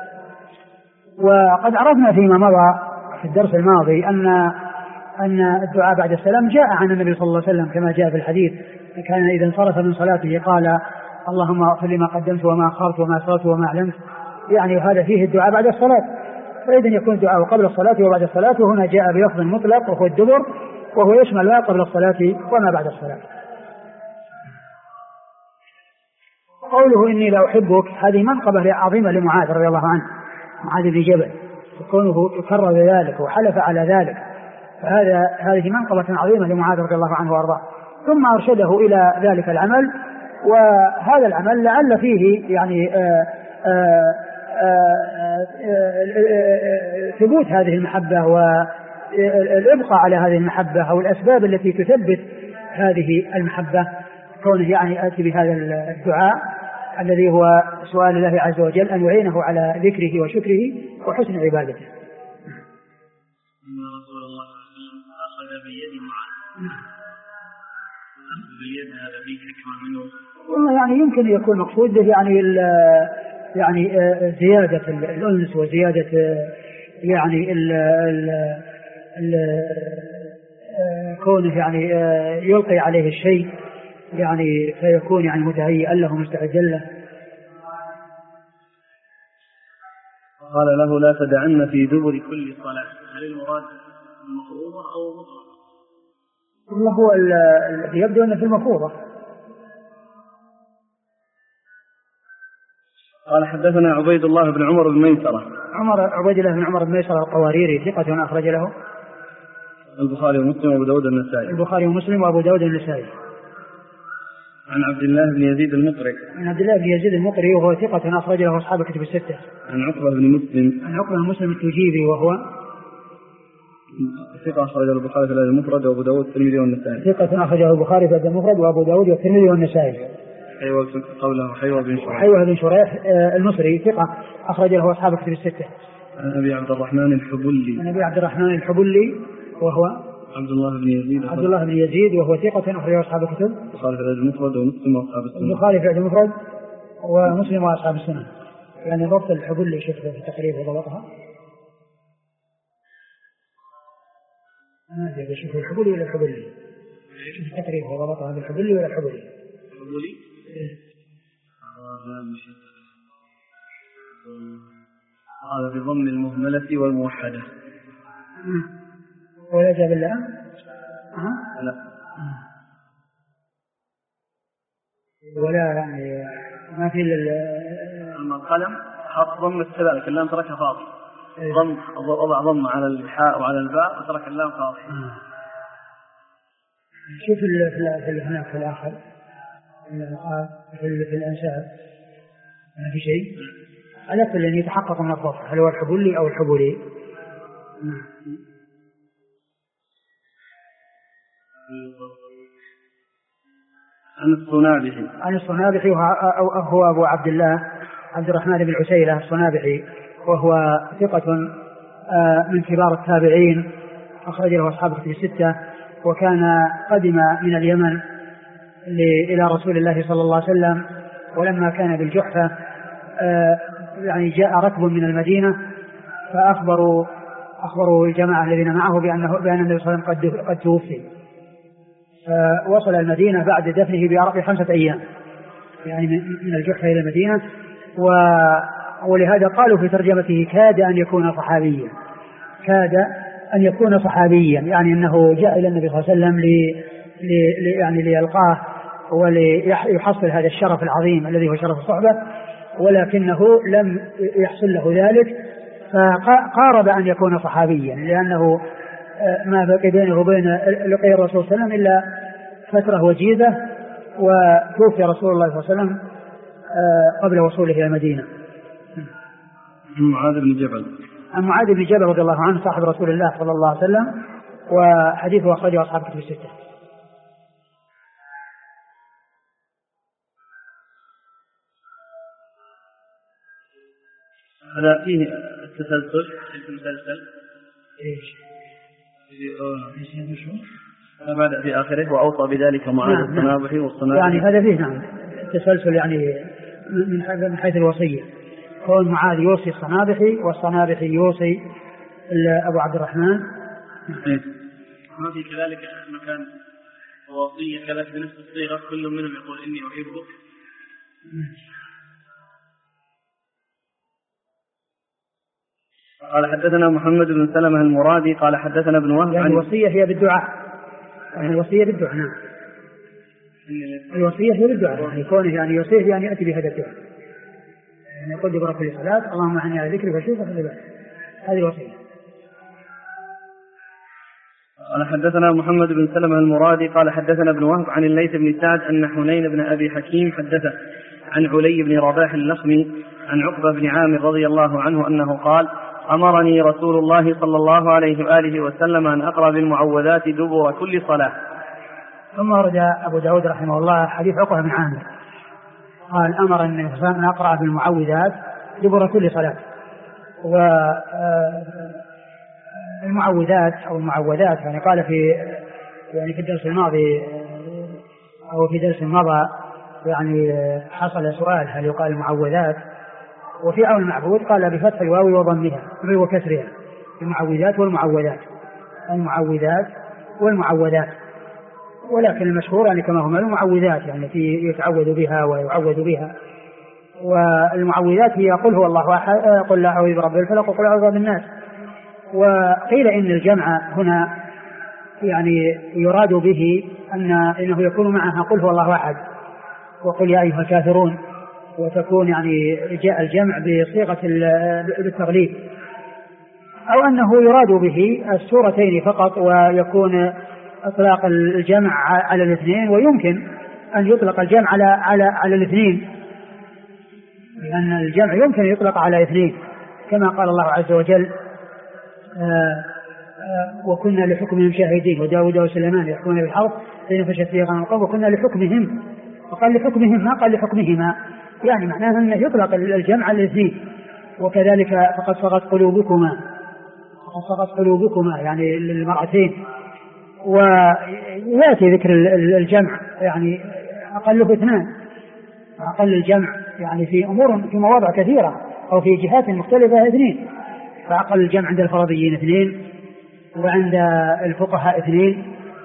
وقد عرفنا فيما مضى في الدرس الماضي أن الدعاء بعد السلام جاء عن النبي صلى الله عليه وسلم كما جاء في الحديث، كان إذا انصرف من صلاته قال: اللهم اغفر لي ما قدمت وما أخرت وما أسررت وما أعلنت، يعني هذا فيه الدعاء بعد الصلاة، فإذا يكون الدعاء قبل الصلاة وبعد الصلاة، وهنا جاء بلفظ مطلق وهو الدبر، وهو يشمل ما قبل الصلاة وما بعد الصلاة. قوله إني لا أحبك هذه منقبة عظيمة لمعاذ رضي الله عنه، معاذ بن جبل، كونه يكرر ذلك وحلف على ذلك، هذه منقبة عظيمة لمعاذ رضي الله عنه وأرضاه. ثم أرشده إلى ذلك العمل، وهذا العمل لعل فيه يعني ثبوت هذه المحبة والإبقاء على هذه المحبة، أو الأسباب التي تثبت هذه المحبة، كونه يعني آتي بهذا الدعاء الذي هو سؤال الله عز وجل أن يعينه على ذكره وشكره وحسن عبادته. رسول الله أخذ بيد معاذ بيد هذا فيه حكمة منه، والله يعني يمكن أن يكون مقصود يعني زيادة الأنس وزيادة يعني كونه يعني يلقي عليه الشيء يعني فيكون يعني متهيئا له مستعدا له. قال له: لا تدعن في دبر كل صلاة. هل المراد المفروضة أو مطلقة؟ والله هو الذي يبدو أنه في المفروضة. قال حدثنا عبيد الله بن عمر بن ميسرة. عبيد الله بن عمر بن ميسرة القواريري ثقة أخرج له البخاري ومسلم وأبو داود النسائي. البخاري ومسلم وأبو داود النسائي. عن عبد الله بن يزيد المقري. عن عبد الله بن يزيد المقري وهو ثقة أخرج له أصحاب الكتب الستة. عن عقبة بن مسلم. عن عقبة بن مسلم التجيبي وهو ثقة أخرجه البخاري في المفرد وأبو داود والترمذي والنسائي. ثقة أخرجه البخاري في المفرد وأبو داود والترمذي والنسائي. قوله حيوة بن شريح. حيوة بن شريح المصري ثقة أخرج له أصحاب الكتب الستة. عن أبي عبد الرحمن الحبلي. عن أبي عبد الرحمن الحبلي وهو عبد الله بن يزيد. عبد الله بن يزيد وهو ثقة أخرجه أصحاب الكتب. البخاري في المفرد ومسلم وأصحاب السنن. البخاري في المفرد ومسلم وأصحاب السنن. يعني ضبط الحبلي شفته في التقريب وضبطها. ما أدري شوف الحبلي ولا الحبلي. شوف التقريب وضبطها بالحبلي ولا الحبلي. الحبلي. هذا بضم المهملة والموحدة. ولا جاب الله؟ لا. ولا يعني ما في القلم حط ضم كذلك اللام تركها فاضي. ضم وضع ضم على الحاء وعلى الباء وترك اللام فاضي. شوف هناك في الآخر في الأنساب ما في شيء. على كل أن يتحقق من الضبط هل هو الحبلي أو الحبلي. عن الصنابحي هو أبو عبد الله عبد الرحمن بن عسيلة الصنابحي وهو ثقة من كبار التابعين أخرج له أصحاب الكتب الستة. وكان قدم من اليمن إلى رسول الله صلى الله عليه وسلم ولما كان بالجحفة يعني جاء ركب من المدينة فأخبروا الجماعة الذين معه بأن النبي صلى الله عليه وسلم قد توفي. فوصل المدينة بعد دفنه بأربع 5 أيام يعني من الجحفة إلى المدينة. ولهذا قالوا في ترجمته كاد أن يكون صحابيا. كاد أن يكون صحابيا يعني أنه جاء إلى النبي صلى الله عليه وسلم يعني ليلقاه وليحصل هذا الشرف العظيم الذي هو شرف الصحبة ولكنه لم يحصل له ذلك فقارب أن يكون صحابيا لأنه ما بقي بينه وبين لقي الرسول صلى الله عليه وسلم إلا فترة وجيزة وتوفي رسول الله صلى الله عليه وسلم قبل وصوله إلى المدينة. معاذ بن جبل. عن معاذ بن جبل رضي الله عنه صاحب رسول الله صلى الله عليه وسلم وحديثه أخرجه أصحاب الكتب الستة. هذا فيه التسلسل المسلسل. إيش؟ بعد في آخره وأوصى بذلك معاذ الصنابحي والصنابحي. يعني هذا فيه نعم التسلسل يعني من حيث الوصية كون معاذ يوصي الصنابحي والصنابحي يوصي أبو عبد الرحمن. ما في كذلك مكان وصية كذلك بنفس الصيغة كل منهم يقول إني أحبك. قال حدثنا محمد بن سلمة المرادي قال حدثنا ابن وهب يعني الوصية هي بالدعاء. يعني الوصية بالدعاء. نعم الوصية هي بالدعاء يعني كونه يعني يوصيه بأن يأتي بهذا الدعاء يعني يقول دبر كل صلاة اللهم أعني على ذكرك وشكرك هذه الوصية. قال حدثنا محمد بن سلمة المرادي قال حدثنا ابن وهب عن الليث بن سعد أن حنين بن أبي حكيم حدثه عن علي بن رباح اللخمي عن عقبة بن عامر رضي الله عنه أنه قال أمرني رسول الله صلى الله عليه وآله وسلم أن أقرأ بالمعوذات دبر كل صلاة. ثم ورد أبو داود رحمه الله حديث عقبة بن عامر قال أمر النبي أن أقرأ بالمعوذات دبر كل صلاة. والمعوذات أو المعوذات يعني قال في الدرس الماضي أو في درس مضى يعني حصل سؤال هل يقال المعوذات وفي أول المعبود قال بفتح الواو وضمها وكسرها المعوذات والمعوذات ولكن المشهور يعني كما هما المعوذات يعني التي يتعوذ بها ويعوذ بها. والمعوذات هي قل هو الله أحد قل لا أعوذ برب الفلق وقل أعوذ برب الناس. وقيل إن الجمع هنا يعني يراد به إنه يكون معها قل هو الله أحد وقل يا أيها الكافرون وتكون يعني جاء الجمع بصيغة بالتغليب أو أنه يراد به السورتين فقط ويكون إطلاق الجمع على الاثنين ويمكن أن يطلق الجمع على الاثنين، لأن الجمع يمكن يطلق على اثنين كما قال الله عز وجل وكنا لحكمهم شاهدين وداود وسليمان يحكمون بالحرب فإن فشت فيه غنم القوم وكنا لحكمهم، وقال لحكمهم ما قال لحكمهما، يعني معناه أنه يطلق الجمع على الاثنين. وكذلك فقد صغت قلوبكما يعني للمرأتين. ويأتي ذكر الجمع يعني أقله اثنان، أقل الجمع يعني في أمور في مواضع كثيرة أو في جهات مختلفة اثنين، فأقل الجمع عند الفرضيين اثنين وعند الفقهاء اثنين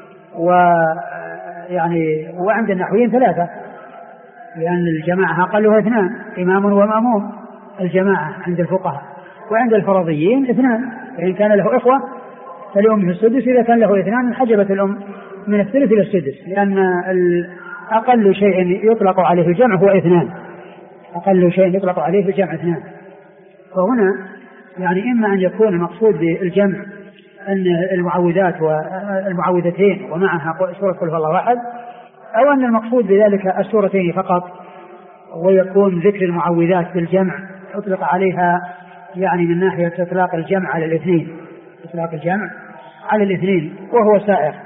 وعند النحويين ثلاثة، لأن الجماعة أقلها اثنان إمام ومأموم الجماعة عند الفقهاء، وعند الفرضيين اثنان، فإن كان له إخوة فلأمه السدس، إذا كان له اثنان انحجبت الأم من الثلث إلى السدس، لأن أقل شيء يطلق عليه الجمع هو اثنان، أقل شيء يطلق عليه الجمع اثنان. فهنا يعني إما أن يكون المقصود بالجمع أن المعوذات والمعوذتين ومعها سورة قل هو الله أحد، أو أن المقصود بذلك السورتين فقط، ويكون ذكر المعوذات بالجمع يطلق عليها يعني من ناحية إطلاق الجمع على الاثنين، إطلاق الجمع على الاثنين وهو سائر.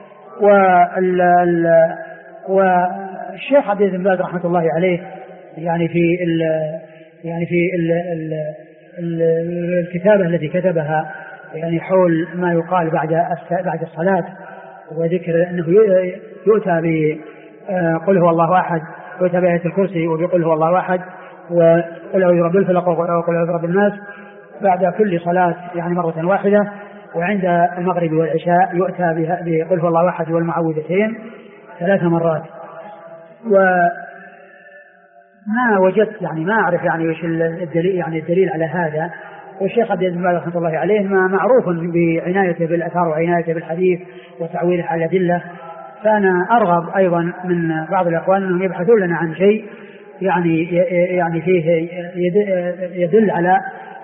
والشيخ عبد العزيز بن باز رحمة الله عليه يعني في الكتابة التي كتبها يعني حول ما يقال بعد الصلاة، وذكر أنه يؤتى بقل هو الله أحد، يؤتى بآية الكرسي وبقل هو الله أحد وقل أعوذ برب الفلق وقل أعوذ برب الناس بعد كل صلاة يعني مرة واحدة، وعند المغرب والعشاء يؤتى بقل هو الله أحد والمعوذتين 3 مرات. وما وجدت يعني ما أعرف يعني وش الدليل على هذا. والشيخ عبد العزيز رحمه الله عليه ما معروف بعنايته بالأثار وعنايته بالحديث وتعويله على الأدلة، فأنا أرغب أيضا من بعض الأخوان أنهم يبحثون لنا عن شيء يعني فيه يدل على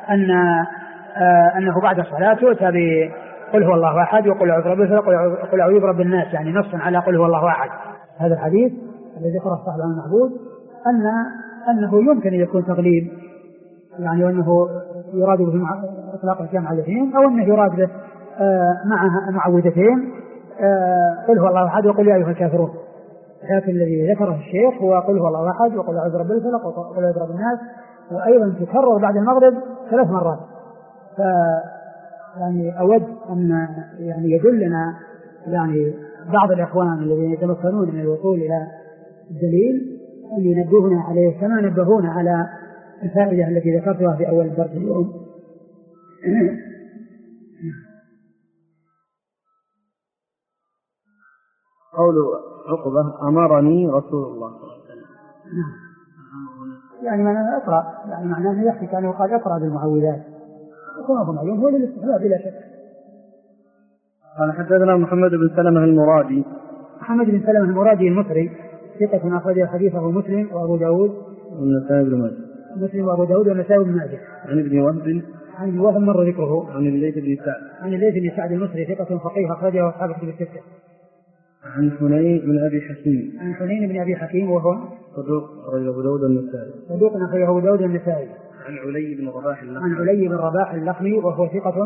أنه بعد الصلاة يؤتى بقل هو الله أحد وقل أعوذ برب الفلق وقل أعوذ برب الناس، يعني نصا على قل هو الله أحد. هذا الحديث الذي ذكره صاحب المحبوب أنه يمكن أن يكون تغليب، يعني وأنه يراد به إطلاق الجمع على الاثنين، أو أنه يراد به مع معوذتين قل هو الله أحد وقل يا أيها الكافرون. لكن الذي ذكره الشيخ هو قل هو الله أحد وقل أعوذ برب الفلق وقل أعوذ برب الناس، وأيضا تكرر بعد المغرب 3 مرات. يعني أود أن يعني يدلنا يعني بعض الإخوان الذين يتمكنون من الوصول إلى الدليل أن ينبهنا عليه كما نبهونا على الفائدة التي ذكرتها في أول الدرس اليوم. قول عقبة أمرني رسول الله صلى الله عليه وسلم، يعني معناه اقرأ، يعني معناه يحكي كان يقال اقرأ بالمعوذات، وكما هو معلوم هو للاستحباب بلا شك. قال حدثنا محمد بن سلمة المرادي. محمد بن سلمة المرادي المصري ثقة أخرج حديثه مسلم وأبو داود والنسائي بن ماجه. مسلم وأبو داود والنسائي بن ماجه. عن ابن وهب مر ذكره. عن الليث بن سعد. عن الليث بن سعد المصري ثقة فقيه أخرجه أصحاب كتب الستة. عن حنين بن أبي حكيم. عن حنين بن أبي حكيم وهو صدوق أخرجه أبو داود والنسائي. صدوق أخرجه أبو داود والنسائي. عن علي بن رباح اللخمي. عن علي بن رباح اللخمي وهو ثقة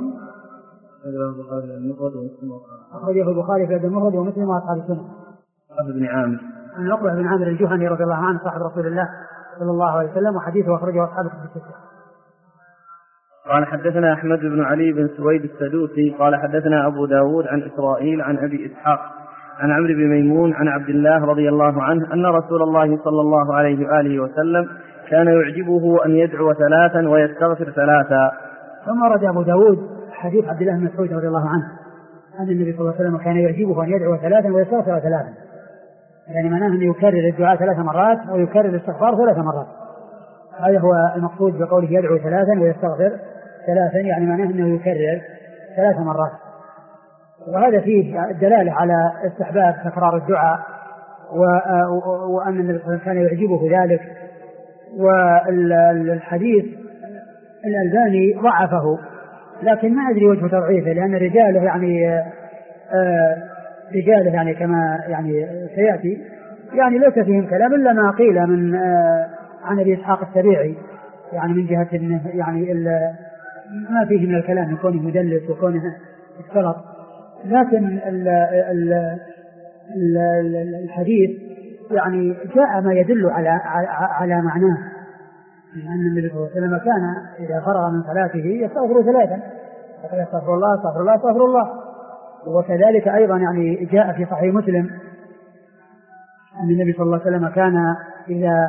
أخرجه البخاري في الأدب المفرد ومسلم وأصحاب السنة. عقبة بن عامر. عن عقبة بن عامر الجهني رضي الله عنه صاحب رسول الله صلى الله عليه وسلم، وحديثه أخرجه أصحاب الكتب الستة. قال حدثنا أحمد بن علي بن سويد السدوسي قال حدثنا أبو داود عن إسرائيل عن أبي إسحاق عن عمرو بن ميمون عن عبد الله رضي الله عنه أن رسول الله صلى الله عليه وآله وسلم كان يعجبه أن يدعو 3 ويستغفر 3. ثم ورد أبو داود حديث عبد الله بن مسعود رضي الله عنه أن النبي صلى الله عليه وسلم كان يعجبه أن يدعو 3 ويستغفر 3، يعني معناه أن يكرر الدعاء 3 مرات ويكرر الاستغفار 3 مرات. هذا هو المقصود بقوله يدعو 3 ويستغفر 3، يعني معناه أنه يكرر 3 مرات. وهذا فيه الدلالة على استحباب تكرار الدعاء، وأن النبي صلى الله عليه وسلم كان يعجبه ذلك. والحديث الألباني ضعفه، لكن ما أدري وجه تضعيفه، لأن رجاله يعني كما يعني سيأتي يعني ليس فيهم كلام إلا ما قيل من عن أبي إسحاق السبيعي، يعني من جهة إنه يعني ما فيه من الكلام من كونه مدلس وكونه اختلط. لكن الحديث يعني جاء ما يدل على معناه، أن النبي صلى الله عليه وسلم كان إذا فرغ من صلاته يستغفر ثلاثا، فقال استغفر الله استغفر الله استغفر الله. وكذلك أيضا يعني جاء في صحيح مسلم أن النبي صلى الله عليه وسلم كان إذا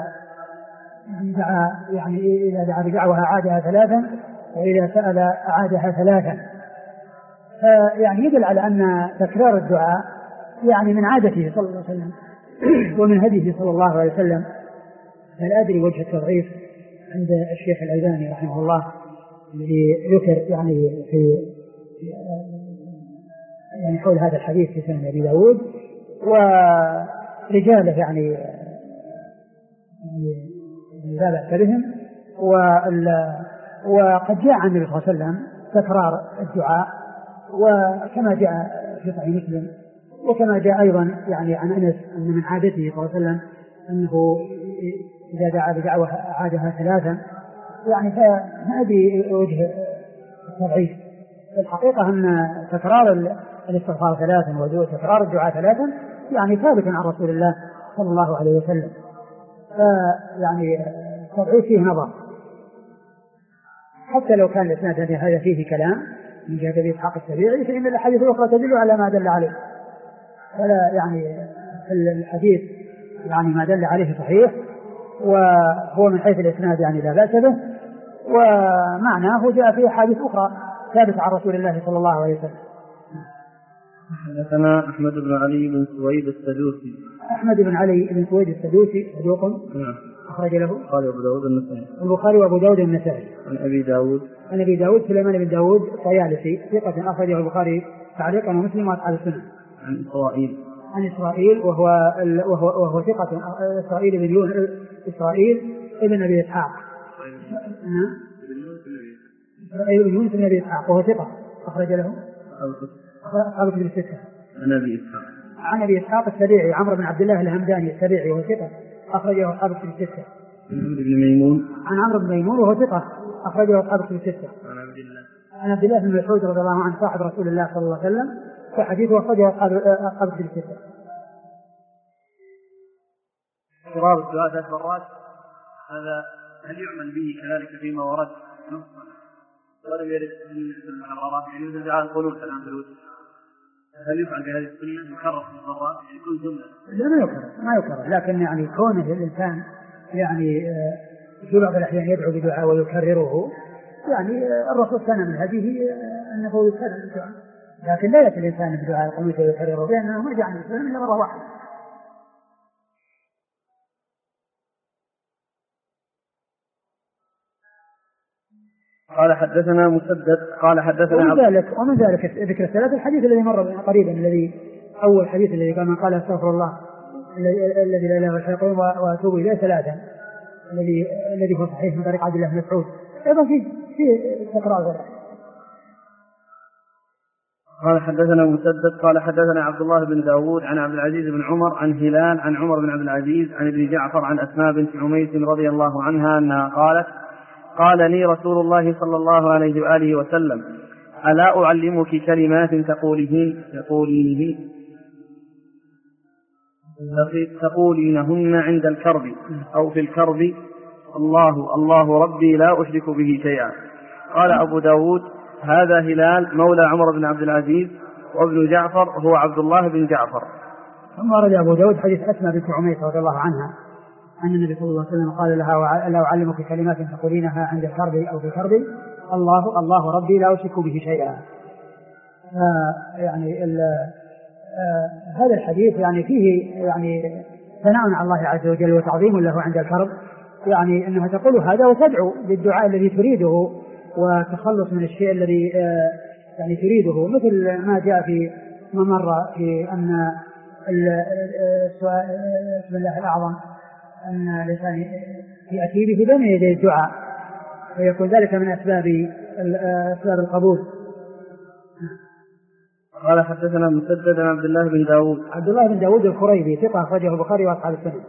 دعا بدعوة أعادها ثلاثا، وإذا سأل أعادها ثلاثا. فيعني يدل على أن تكرار الدعاء يعني من عادته صلى الله عليه وسلم ومن هديه صلى الله عليه وسلم. فلا أدري وجه التضعيف عند الشيخ الألباني رحمه الله الذي ذكر يعني في يعني حول هذا الحديث في سنن أبي داود، ورجاله يعني لا بأس بهم. وقد جاء عن النبي صلى الله عليه وسلم تكرار الدعاء، وكما جاء في صحيح مسلم، وكما جاء أيضا يعني عن أنس أن من عادته صلى الله عليه وسلم أنه إذا دعا بدعوة أعادها ثلاثا. يعني فهذه وجه التضعيف. الحقيقة أن تكرار الاستغفار ثلاثا وتكرار الدعاء ثلاثا يعني ثابت عن رسول الله صلى الله عليه وسلم. فيعني التضعيف فيه نظر، حتى لو كان الإسناد هذا فيه كلام من جهة أبي إسحاق السبيعي، فإن الأحاديث الأخرى تدل على ما دل عليه. فلا يعني الحديث يعني ما دل عليه صحيح، وهو من حيث الإسناد يعني لا بأس به، ومعناه جاء فيه أحاديث أخرى ثابتة عن رسول الله صلى الله عليه وسلم. حدثنا أحمد بن علي بن سويد السدوسي. أحمد بن علي بن سويد السدوسي صدوق أخرج له البخاري وأبو داود النسائي. البخاري وأبو داود النسائي. عن أبي داود. عن أبي داود سليمان بن داود الطيالسي ثقة أخرجه البخاري تعليقا ومسلم وأصحاب السنن. عن إسرائيل. عن إسرائيل وهو ثقة. إسرائيل بن يونس، إسرائيل ابن أبي إسحاق. إسرائيل بن يونس بن أبي إسحاق وهو ثقة أخرج له أصحاب الكتب الستة. عن أبي إسحاق. عن أبي إسحاق السبيعي عمرو بن عبد الله الهمداني السبيعي وهو ثقة أخرجه أصحاب الكتب الستة. عن عمرو بن ميمون. عن عمرو بن ميمون وهو ثقة أخرجه أصحاب الكتب الستة. عن عبد الله. عن عبد الله بن مسعود رضي الله عنه صاحب رسول الله صلى الله عليه وسلم، فحديثه أخرجه أصحاب الكتب الستة. تكرار الدعاء 3 مرات هذا هل يعمل به كذلك فيما ورد ولم يرد في المحررات؟ يعني مثل دعاء القنوت الآن في الوتر، هل يفعل بهذه السنة يكرر 3 مرات يكون سنة؟ لا ما يكرر، لكن يعني كونه الإنسان يعني في بعض الأحيان يدعو بدعاء ويكرره، يعني الرسول كان من هذه أنه يكرر الدعاء، لكن لا يأتي الإنسان بدعاء القنوت ويكرره لأنه ما جاء عن الإسلام إلا مرة واحدة. قال حدثنا مسدد قال حدثنا ومن ذلك ذكر الثلاث الحديث الذي مر قريبا، الذي أول حديث الذي قال استغفر الله الذي لا إله إلا هو وأتوب إليه ثلاثا، الذي هو صحيح من طريق عبد الله بن مسعود أيضا في تكرار ذلك. قال حدثنا مسدد قال حدثنا عبد الله بن داود عن عبد العزيز بن عمر عن هلال عن عمر بن عبد العزيز عن ابن جعفر عن أسماء بنت عميس رضي الله عنها أنها قالت قال لي رسول الله صلى الله عليه وآله وسلم ألا أعلمك كلمات تقولينهن عند الكرب أو في الكرب الله ربي لا أشرك به شيئا. قال أبو داود هذا هلال مولى عمر بن عبد العزيز، وابن جعفر هو عبد الله بن جعفر. ثم ورد أبو داود حديث أسماء بنت عميس رضي الله عنها أن النبي صلى الله عليه وسلم قال لها ألا أعلمك كلمات تقولينها عند الكرب أو في كرب الله ربي لا أشرك به شيئا. يعني هذا الحديث يعني فيه يعني ثناء على الله عز وجل وتعظيم له عند الكرب، يعني أنها تقول هذا وتدعو بالدعاء الذي تريده وتخلص من الشيء الذي يعني تريده، مثل ما جاء في ما مر في أن بسم الله الأعظم أن الإنسان يأتي به بين يدي الدعاء ويكون ذلك من أسباب القبول. قال حدثنا مسدد عن عبد الله بن داود. عبد الله بن داود الكريبي ثقة أخرجه البخاري وأصحاب السنن.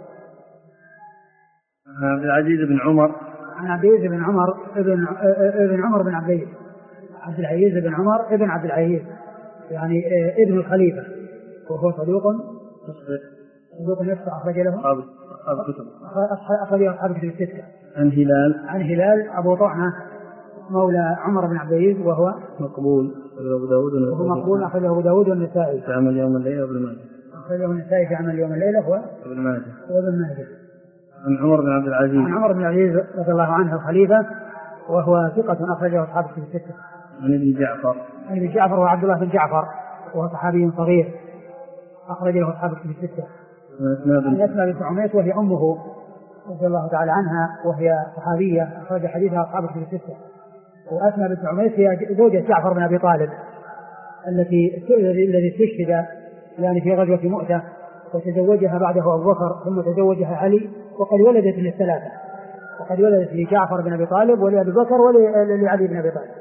عن عبد العزيز بن عمر. عن عبد العزيز بن عمر ابن عمر بن عبد العزيز. عبد العزيز بن عمر ابن عبد العزيز يعني ابن الخليفة، وهو صدوق نفسه أخرج له أخرجه أصحاب الكتب الستة. عن هلال أبو طعنة مولى عمر بن عبد العزيز وهو مقبول أخرجه أبو داود والنسائي في عمل يوم الليلة وابن ماجه. أخرجه النسائي في عمل يوم الليلة هو وابن ماجه. عن عمر بن عبد العزيز. عن عمر بن عبد العزيز رضي الله عنه الخليفة وهو ثقة أخرجه أصحاب الكتب الستة. عن ابن جعفر وعبد الله بن جعفر وهو صحابي صغير أخرج له أصحاب الكتب الستة. عن أسماء بنت عميس وهي أمه رضي الله تعالى عنها وهي صحابية أخرج حديثها أصحاب الكتب الستة. وأسماء بنت عميس هي زوجة جعفر بن أبي طالب الذي استشهد يعني في غزوة مؤتة، وتزوجها بعده أبو بكر ثم تزوجها علي، وقد ولدت للثلاثة، وقد ولدت لجعفر بن أبي طالب ولأبي بكر ولعلي بن أبي طالب.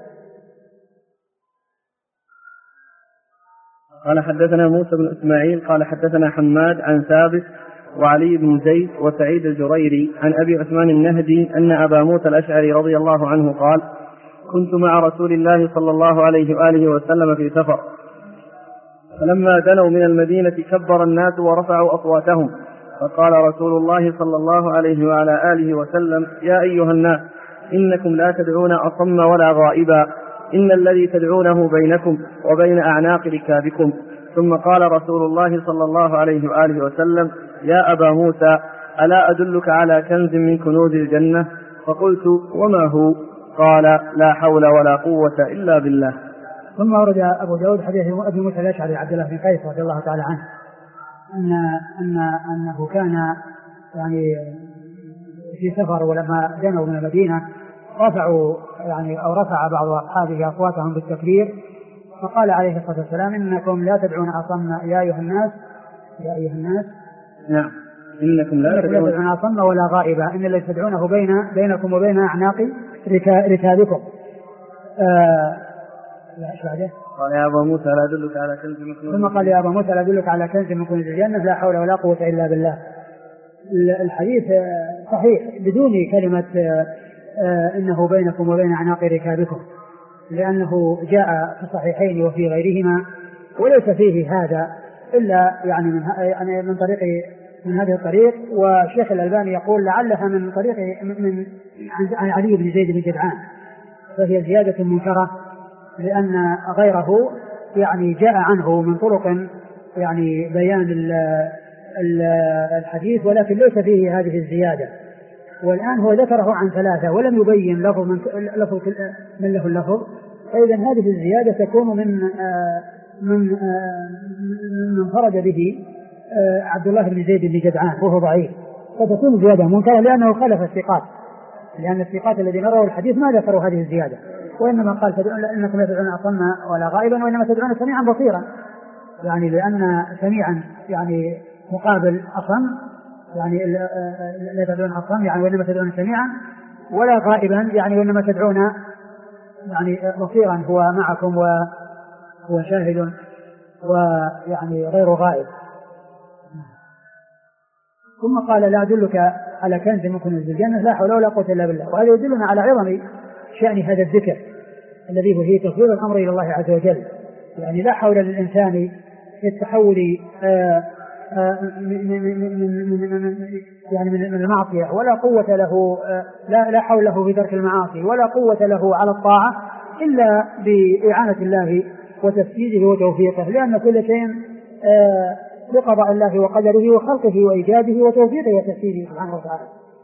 قال حدثنا موسى بن إسماعيل قال حدثنا حماد عن ثابت وعلي بن زيد وسعيد الجريري عن أبي عثمان النهدي أن أبا موسى الأشعري رضي الله عنه قال: كنت مع رسول الله صلى الله عليه وآله وسلم في سفر، فلما دنوا من المدينة كبر الناس ورفعوا أصواتهم، فقال رسول الله صلى الله عليه وعلى آله وسلم: يا أيها الناس، إنكم لا تدعون أصم ولا غائبا، إن الذي تدعونه بينكم وبين أعناق ركابكم. ثم قال رسول الله صلى الله عليه وآله وسلم: يا أبا موسى، ألا أدلك على كنز من كنوز الجنة؟ فقلت: وما هو؟ قال: لا حول ولا قوة إلا بالله. ثم ورد أبو داود حديث أبي موسى الأشعري عبد الله بن قيس رضي الله تعالى عنه أنه كان يعني في سفر، ولما دنوا من المدينة رفع بعض أصحابه أصواتهم بالتكبير، فقال عليه الصلاة والسلام: إنكم لا تدعون أصم يا أيها الناس. نعم، إنكم لا تدعون أصم ولا غائبا، إن الذي تدعونه بينكم وبين أعناق ركابكم. قال: يا أبا موسى لا أدلك على كنز من كنوز. ثم قال: يا أبا موسى لا أدلك على كنز من كنوز الجنة؟ لا حول ولا قوة إلا بالله. الحديث صحيح بدون كلمة إنه بينكم وبين أعناق ركابكم، لأنه جاء في الصحيحين وفي غيرهما، وليس فيه هذا إلا يعني من هذه الطريق. والشيخ الألباني يقول لعلها من طريق عن علي بن زيد بن جدعان، فهي زيادة منكرة، لأن غيره يعني جاء عنه من طرق يعني بيان الحديث، ولكن ليس فيه هذه الزيادة. والآن هو ذكره عن ثلاثة ولم يبين لفظ من له اللفظ، فإذا هذه الزيادة تكون من فرد به عبد الله بن زيد بن جدعان وهو ضعيف، فتكون زيادة منكرة لأنه خالف الثقات، لأن الثقات الذين رووا الحديث ما ذكروا هذه الزيادة، وإنما قال: إنكم لا تدعون أصم ولا غائبا، وإنما تدعون سميعا بصيرا، يعني لأن سميعا يعني مقابل أصم، يعني لا تدعون أصم يعني وإنما تدعون سميعا، ولا غائبا يعني وإنما تدعون يعني بصيرا، هو معكم وهو شاهد ويعني غير غائب. ثم قال: لا أدلك على كنز من كنوز الجنة؟ لا حول ولا قوة إلا بالله. وهذا يدلنا على عظم شأن هذا الذكر الذي هو تفويض الأمر إلى الله عز وجل، يعني لا حول للإنسان في التحول من المعصية، ولا قوة له، لا حول له في ترك المعاصي، ولا قوة له على الطاعة إلا بإعانة الله وتسديده وتوفيقه، لأن كل شيء بقضاء الله وقدره وخلقه وإيجاده وتوفيقه وتسديده سبحانه وتعالى.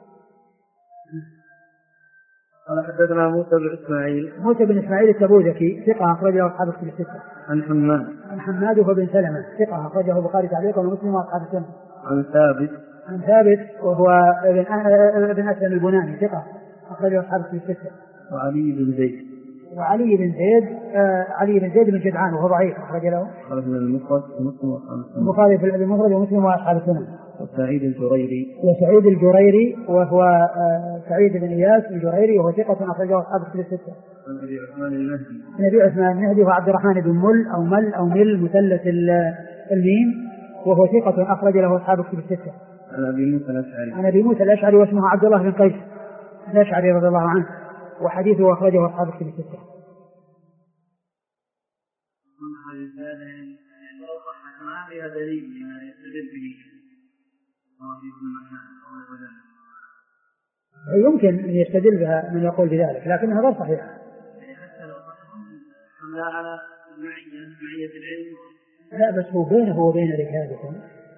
قال حدثنا موسى بن إسماعيل التبوذكي ثقة أخرجه أصحاب الكتب الستة. عن حماد وهو بن سلمة ثقة أخرجه البخاري تعليقا ومسلم وأصحاب السنة. عن ثابت وهو ابن أسلم البناني ثقة أخرجه أصحاب الكتب الستة. وعلي بن زيد بن جدعان وهو ضعيف أخرج له المفرد ومسلم البخاري في المفرد ومسلم وأصحاب السنة. وسعيد الجريري. وسعيد الجريري وهو سعيد بن إياس الجريري وهو ثقة أخرجه أصحاب الكتب الستة. عن أبي عثمان المهدي. عن أبي عثمان المهدي وعبد الرحمن بن مل أو مل مثلث الميم وهو ثقة أخرج له أصحاب الكتب الستة. عن أبي موسى الأشعري. عن أبي موسى الأشعري واسمه عبد الله بن قيس الأشعري رضي الله عنه وحديثه أخرجه أصحاب الكتب الستة. يمكن أن يستدل بها من يقول بذلك لكنها غير صحيحة. لا بس هو بينه وبين ركابكم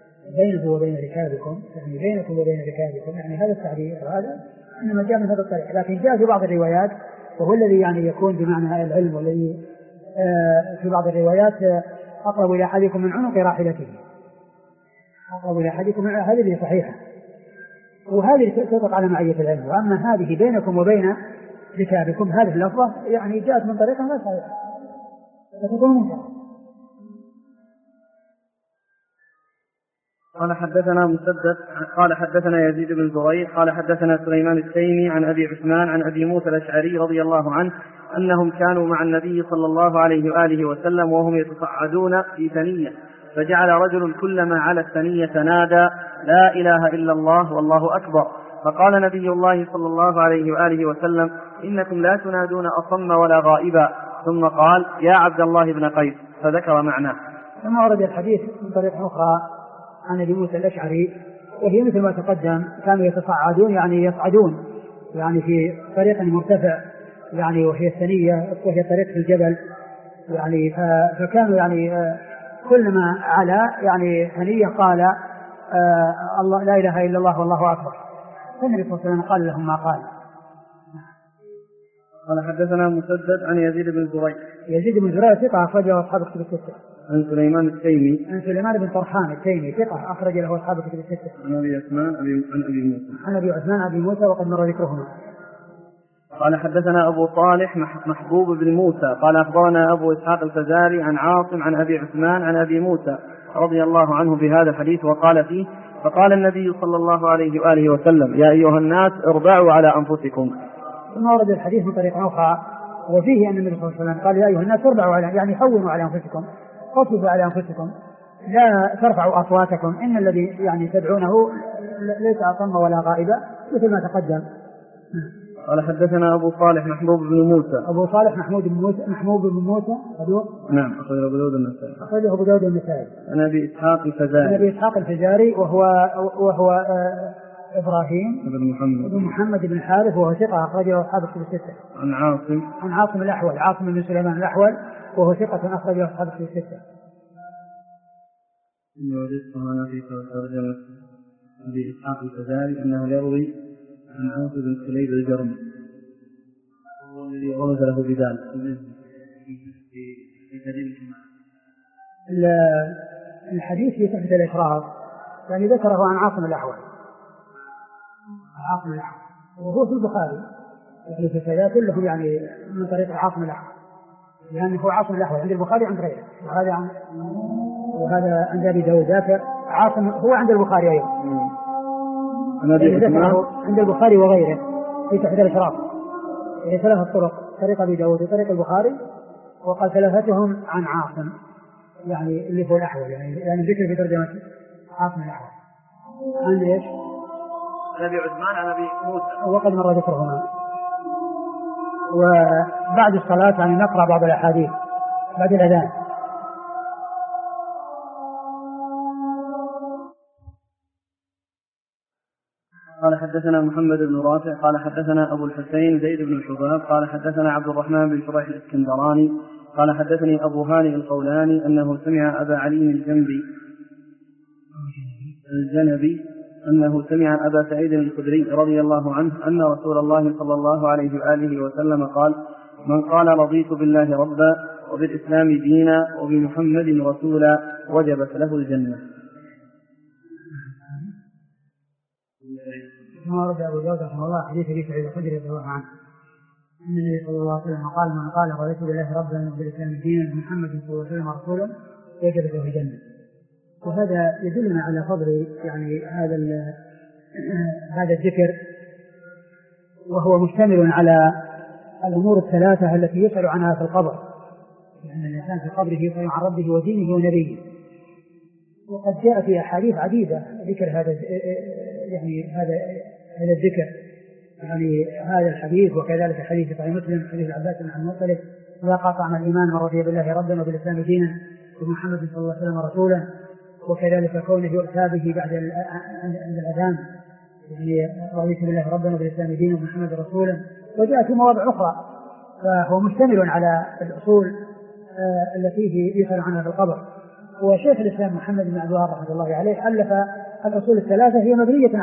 يعني بينكم وبين ركابكم يعني هذا التعبير هذا إنما جاء من هذا الطريق لكن جاء في بعض الروايات وهو الذي يعني يكون بمعنى العلم والذي في بعض الروايات أقرب إلى أحدكم من عنق راحلته هذه صحيحة وهذه تطلق على معية العلم. وأما هذه بينكم وبين ركابكم هذه اللفظة يعني جاءت من طريقة لا صحيحة فتكون منكرة. قال حدثنا مسدد قال حدثنا يزيد بن زريع قال حدثنا سليمان التيمي عن أبي عثمان عن أبي موسى الأشعري رضي الله عنه أنهم كانوا مع النبي صلى الله عليه وآله وسلم وهم يتصعدون في ثنية فجعل رجل كلما على الثنية نادى لا إله إلا الله والله أكبر فقال نبي الله صلى الله عليه وآله وسلم إنكم لا تنادون أصم ولا غائبا ثم قال يا عبد الله بن قيس فذكر معناه. ثم ورد الحديث من طريق أخرى عن أبي موسى الأشعري وهي مثل ما تقدم كانوا يتصعدون يعني يصعدون يعني في طريق مرتفع يعني وهي الثنية وهي طريق في الجبل يعني فكانوا يعني كلما على يعني ثنية قال الله لا إله إلا الله والله أكبر فالنبي صلى الله عليه وسلم قال لهم ما قال. قال حدثنا مسدد عن يزيد بن زريع ثقة أخرجه أصحاب الكتب الستة. عن سليمان بن طرحان التيمي ثقة أخرج له أصحاب الكتب الستة. عن أبي عثمان أبي موسى وقد مر ذكرهما. قال حدثنا أبو صالح محبوب بن موسى قال أخبرنا أبو إسحاق الفزاري عن عاصم عن أبي عثمان عن أبي موسى رضي الله عنه بهذا الحديث وقال فيه فقال النبي صلى الله عليه وآله وسلم يا أيها الناس اربعوا على أنفسكم. ثم ورد الحديث من طريق أخرى وفيه أن النبي صلى الله عليه وسلم قال يا أيها الناس اربعوا يعني هونوا على أنفسكم خففوا على أنفسكم لا ترفعوا أصواتكم إن الذي يعني تدعونه ليس أصم ولا غائبا مثل ما تقدم. قال حدثنا أبو صالح محبوب بن موسى نعم أخرجه أبو داود النسائي عن أبي إسحاق الفزاري وهو إبراهيم بن محمد بن الحارث وهو ثقة أخرجه أصحاب الكتب الستة. عن عاصم الأحول عاصم بن سليمان الأحول وهو ثقة أخرجه أصحاب الكتب الستة. أبي إسحاق الفزاري أنه يروي عن عاصم بن سليم الجرمي والذي رمز له بذلك الحديث في تحت الإشراف يعني ذكره عن عاصم الأحول وهو في البخاري يعني في الكتاب كلهم يعني من طريق عاصم الأحول لأنه هو عاصم الأحول عند البخاري عند غيره وهذا عند أبي داود ذاك عاصم هو عند البخاري أيضا عند البخاري وغيره في تحت الإشراف يعني ثلاثة طرق طريق أبي داود وطريق البخاري وقال ثلاثتهم عن عاصم يعني اللي هو الأحول يعني ذكر في ترجمة عاصم الأحول عن إيش؟ أبي عثمان عن أبي موسى وقد مر ذكرهما. وبعد الصلاة يعني نقرأ بعض الأحاديث بعد الأذان. قال حدثنا محمد بن رافع قال حدثنا أبو الحسين زيد بن الحباب قال حدثنا عبد الرحمن بن شريح الاسكندراني قال حدثني أبو هاني القولاني أنه سمع أبا علي الجنبي أنه سمع أبا سعيد الخدري رضي الله عنه أن رسول الله صلى الله عليه وآله وسلم قال من قال رضيت بالله ربا وبالإسلام دينا وبمحمد رسولا وجبت له الجنة. ما رد أبو داود رحمه الله حديث أبي سعيد الخدري رضي الله عنه أن النبي صلى الله عليه وسلم قال من قال رضيت بالله ربا وبالإسلام دينا وبمحمد صلى الله عليه وسلم رسولا وجبت له الجنة. وهذا يدلنا على فضل يعني هذا الذكر، وهو مشتمل على الأمور الثلاثة التي يسأل عنها في القبر، لأن الإنسان في قبره يسأل عن ربه ودينه ونبيه. وقد جاء في أحاديث عديدة ذكر هذا الذكر، يعني هذا الحديث، وكذلك حديث صحيح مسلم حديث العباس بن عبد المطلب: لا قاطع مع الإيمان من رضي بالله ربا وبالإسلام دينا وبمحمد صلى الله عليه وسلم رسولا، وكذلك كونه يؤتى به بعد عند الأذان، يعني رضيت بالله ربا وبالإسلام دينا وبمحمد رسولا. وجاء في مواضع أخرى، فهو مشتمل على الأصول التي يسأل عنها في القبر. وشيخ الإسلام محمد بن عبد الوهاب رحمه الله عليه ألف الأصول الثلاثة، هي مبنية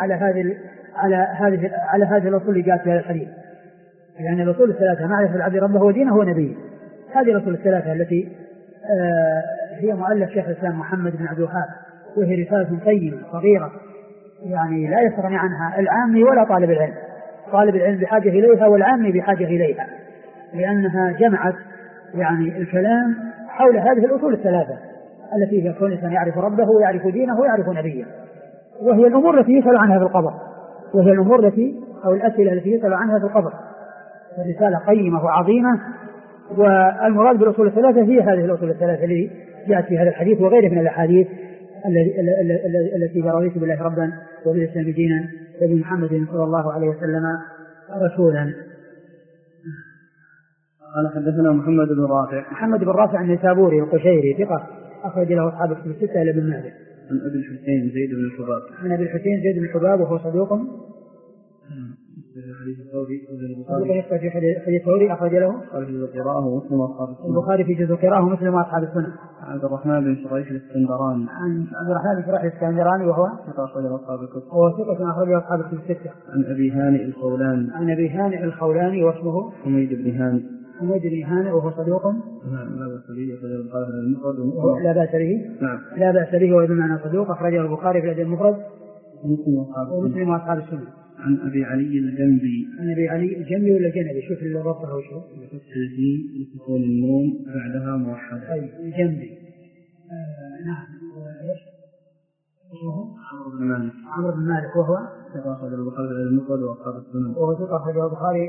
على هذه الأصول اللي جاءت في هذا الحديث، لأن الأصول الثلاثة: معرفة العبد ربه ودينه ونبيه. هذه الأصول الثلاثة التي هي مؤلف شيخ الإسلام محمد بن عبد الوهاب، وهي رسالة قيمة صغيرة، يعني لا يستغني عنها العامي ولا طالب العلم. طالب العلم بحاجة إليها والعامي بحاجة إليها، لأنها جمعت يعني الكلام حول هذه الأصول الثلاثة التي هي كون الإنسان يعرف ربه ويعرف دينه ويعرف نبيه، وهي الأمور التي يسأل عنها في القبر، وهي الأمور أو الأسئلة التي يسأل عنها في القبر. الرسالة قيمة وعظيمة، والمراد بالأصول الثلاثة هي هذه الأصول الثلاثة التي جاءت في هذا الحديث وغيره من الأحاديث التي رضيت بالله ربا وبالإسلام دينا وبمحمد صلى الله عليه وسلم رسولا. قال حدثنا محمد بن رافع النسابوري القشيري ثقة، أخرج له أصحاب الكتب الستة إلا ابن ماجه. عن أبي الحسين زيد بن الحباب وهو صدوق حديث الثوري في حديث الثوري أخرج له البخاري في جزء قراءة ومسلم وأصحاب السنة. عن عبد الرحمن بن شريح الاسكندراني وهو ثقة أخرجه أصحاب الكتب. أخرجه أصحاب الكتب الستة. عن أبي هانئ الخولاني واسمه حميد بن هانئ وهو صدوق لا بأس به وبمعنى صدوق، أخرجه البخاري في الأدب المفرد ومسلم وأصحاب السنة. عن أبي علي الجنبي ولا جنبي؟ شوف الربط هو شو الجيم وتكون النون بعدها موحدة. الجنبي نعم. عمرو بن مالك وهو ثقة أخرجه البخاري في المفرد وأصحاب السنة. وهو ثقة أخرجه البخاري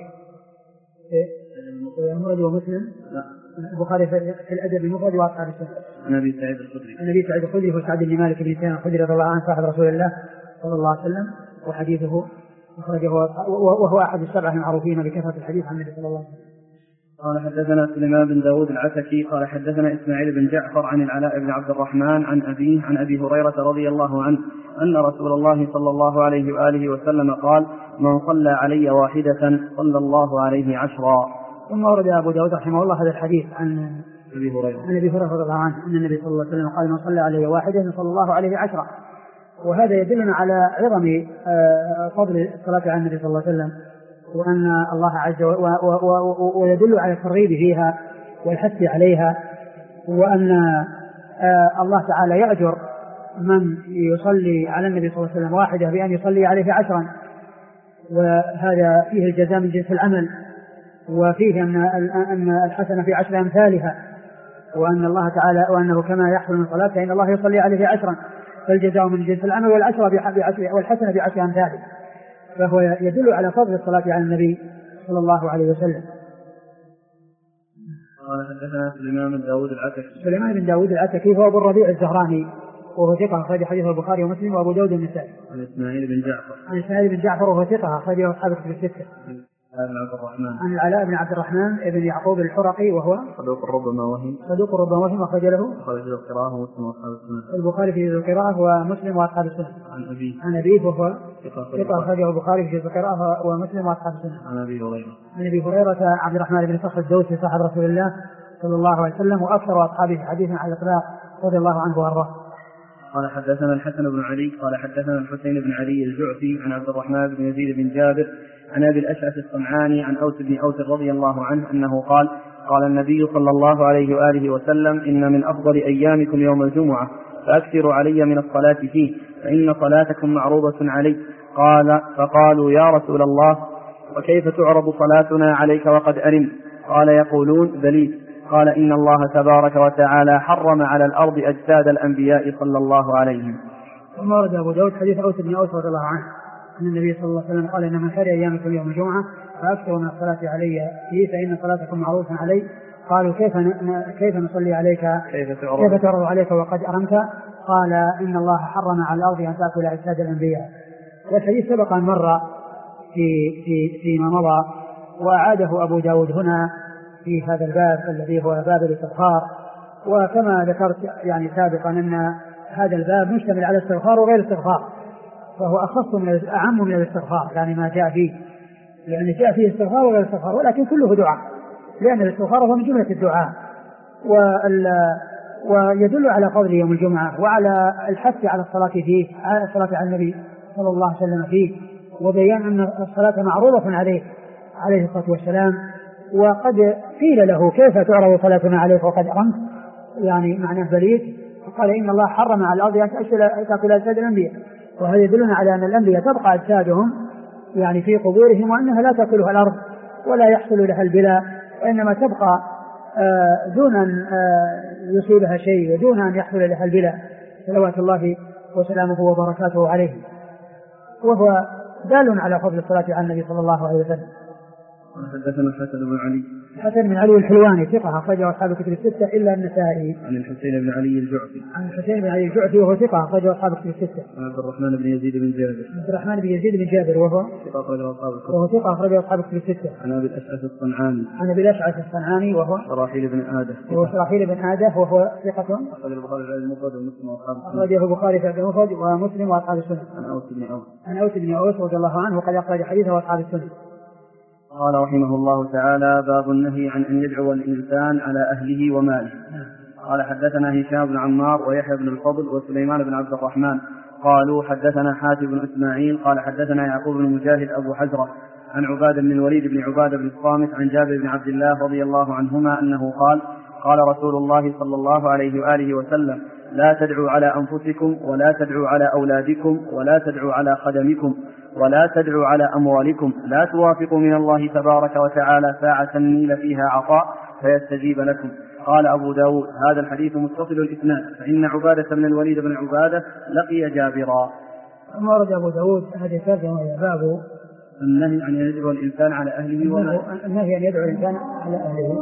في المفرد ومسلم. البخاري في الأدب المفرد وأصحاب السنة. عن أبي سعيد الخدري هو سعد بن مالك بن سنان الخدري رضي الله عنه صاحب رسول الله صلى الله عليه وسلم، وحديثه أخرجه وهو أحد السبعة المعروفين بكثرة الحديث عن النبي صلى الله عليه وسلم. قال حدثنا سليمان بن داود العتكي قال حدثنا إسماعيل بن جعفر عن العلاء بن عبد الرحمن عن أبيه عن أبي هريرة رضي الله عنه أن رسول الله صلى الله عليه وآله وسلم قال: من صلى علي واحدة صلى الله عليه 10. ثم ورد أبو داود رحمه الله هذا الحديث عن أبي هريرة رضي الله عنه أن النبي صلى الله عليه وسلم قال: من صلى علي واحدة صلى الله عليه 10. وهذا يدلنا على عظم فضل الصلاة على النبي صلى الله عليه وسلم، وأن الله عز ويدل على الترغيب فيها والحث عليها، وأن الله تعالى يأجر من يصلي على النبي صلى الله عليه وسلم واحدة بأن يصلي عليه 10. وهذا فيه الجزاء من جنس العمل، وفيه أن الحسنة في 10 أمثالها، وأن الله تعالى وأنه كما يحصل من صلاة فإن الله يصلي عليه 10، فالجزاء من جنس العمل والحسنة ب10 أمثاله. فهو يدل على فضل الصلاة على النبي صلى الله عليه وسلم. قال حدثنا سليمان بن داود العتكي هو أبو الربيع الزهراني وهو ثقة أخرج حديث البخاري ومسلم وأبو داود النسائي. عن إسماعيل بن جعفر وهو ثقة أخرجه أصحاب الكتب الستة. عن العلاء بن عبد الرحمن بن يعقوب الحرقي وهو صدوق ربما وهم أخرج له البخاري في القراءة ومسلم وأصحاب السنة. عن أبيه وهو ثقة أخرجه البخاري في القراءة ومسلم وأصحاب السنة. عن أبي هريرة عبد الرحمن بن صخر الدوسي صاحب رسول الله صلى الله عليه وسلم وأكثر أصحابه حديثا على الإطلاق رضي الله عنه وأرضاه. قال حدثنا الحسن بن علي قال حدثنا الحسين بن علي الجعفي عن عبد الرحمن بن يزيد بن جابر عن أبي الأشعث الصنعاني عن أوس بن أوس رضي الله عنه أنه قال: قال النبي صلى الله عليه وآله وسلم: إن من أفضل أيامكم يوم الجمعة، فأكثروا علي من الصلاة فيه، فإن صلاتكم معروضة علي. فقالوا: يا رسول الله، وكيف تعرض صلاتنا عليك وقد أرمت؟ قال: يقولون: بليد. قال إن الله تبارك وتعالى حرم على الأرض أجساد الأنبياء صلى الله عليهم. ثم ورد أبو داود حديث أوس بن أوس رضي الله عنه أن النبي صلى الله عليه وسلم قال إن من خير أيامكم يوم الجمعة فأكثروا من الصلاة علي فيه فإن صلاتكم معروفة علي. قالوا كيف نصلي عليك كيف تعرض عليك وقد أرمت؟ قال إن الله حرم على الأرض أن تأكل أجساد الأنبياء. والحديث سبق أن مر فيما مضى وأعاده أبو داود هنا في هذا الباب الذي هو باب الاستغفار. وكما ذكرت يعني سابقا أن هذا الباب مشتمل على الاستغفار وغير الاستغفار، فهو أخص أعم من الاستغفار يعني ما جاء فيه، يعني جاء فيه استغفار وغير استغفار ولكن كله دعاء، لأن الاستغفار هو من جملة الدعاء ويدل على فضل يوم الجمعة وعلى الحث على الصلاة فيه، على الصلاة على النبي صلى الله عليه وسلم فيه، وبيان أن الصلاة معروضة عليه الصلاة والسلام. وقد قيل له كيف تعرض صلاتنا عليك وقد أرمت، يعني معناه بليد. قال إن الله حرم على الأرض أن تأكل أجساد الأنبياء، وهذا يدلنا على أن الأنبياء تبقى أجسادهم يعني في قبورهم وأنها لا تأكلها الأرض ولا يحصل لها البلاء، وإنما تبقى دون أن يصيبها شيء ودون أن يحصل لها البلاء صلوات الله وسلامه وبركاته عليه. وهو دال على فضل الصلاة على النبي صلى الله عليه وسلم. حدثنا الحسن بن علي. الحسن بن علي الحلواني ثقة أخرجه أصحاب الكتب الستة إلا النسائي. عن الحسين بن علي الجعفي. عن الحسين بن علي الجعفي وهو ثقة أخرجه أصحاب الكتب الستة. عن عبد الرحمن بن يزيد بن جابر. عبد الرحمن بن يزيد بن جابر وهو ثقة أخرجه أصحاب الكتب الستة. عن أبي الأشعث الصنعاني. عن أبي الأشعث الصنعاني وهو شراحيل بن آده. وهو ثقة. أخرجه البخاري في المفرد ومسلم وأصحاب السنن. أخرجه البخاري في المفرد ومسلم وأصحاب السنن. عن أوس بن أوس رضي الله عنه وقد أخرج حديثه وأصحاب السنن. قال رحمه الله تعالى: باب النهي عن أن يدعو الإنسان على أهله وماله. قال حدثنا هشام بن عمار ويحيى بن الفضل وسليمان بن عبد الرحمن قالوا حدثنا حاتم بن إسماعيل قال حدثنا يعقوب بن مجاهد أبو حزرة عن عبادة بن الوليد بن عبادة بن الصامت عن جابر بن عبد الله رضي الله عنهما أنه قال: قال رسول الله صلى الله عليه وآله وسلم: لا تدعوا على أنفسكم ولا تدعوا على أولادكم ولا تدعوا على خدمكم ولا تدعوا على أموالكم، لا توافقوا من الله تبارك وتعالى ساعة نيل فيها عطاء فيستجيب لكم. قال أبو داود: هذا الحديث متصل الإسناد، فإن عبادة بن الوليد بن عبادة لقي جابرا. ثم ورد أبو داود هذه الترجمة باب النهي أن يدعو الإنسان على أهله النهي أن يدعو الإنسان على أهله.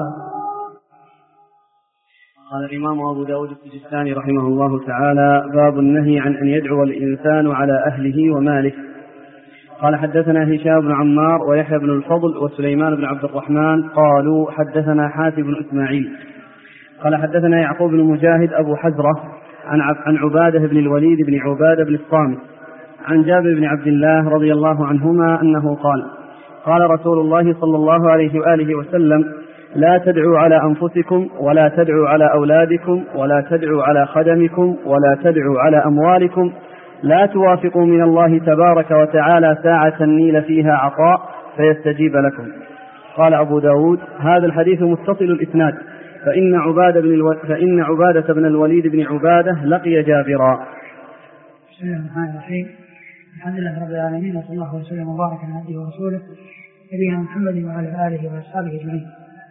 قال الإمام أبو داود السجستاني رحمه الله تعالى: باب النهي عن أن يدعو الإنسان على أهله وماله. قال حدثنا هشام بن عمار ويحيى بن الفضل وسليمان بن عبد الرحمن قالوا حدثنا حاتم بن إسماعيل قال حدثنا يعقوب بن مجاهد أبو حزرة عن عبادة بن الوليد بن عبادة بن الصامت عن جابر بن عبد الله رضي الله عنهما أنه قال: قال رسول الله صلى الله عليه وآله وسلم: لا تدعوا على أنفسكم ولا تدعوا على أولادكم ولا تدعوا على خدمكم ولا تدعوا على أموالكم، لا توافقوا من الله تبارك وتعالى ساعة نيل فيها عطاء فيستجيب لكم. قال أبو داود: هذا الحديث متصل الإسناد، فإن عبادة بن الوليد بن عبادة لقي جابرا. بسم الله الرحمن الرحيم. الحمد لله رب العالمين، وصلى الله وسلم وبارك على عبده ورسوله نبينا محمد وعلى آله وأصحابه أجمعين.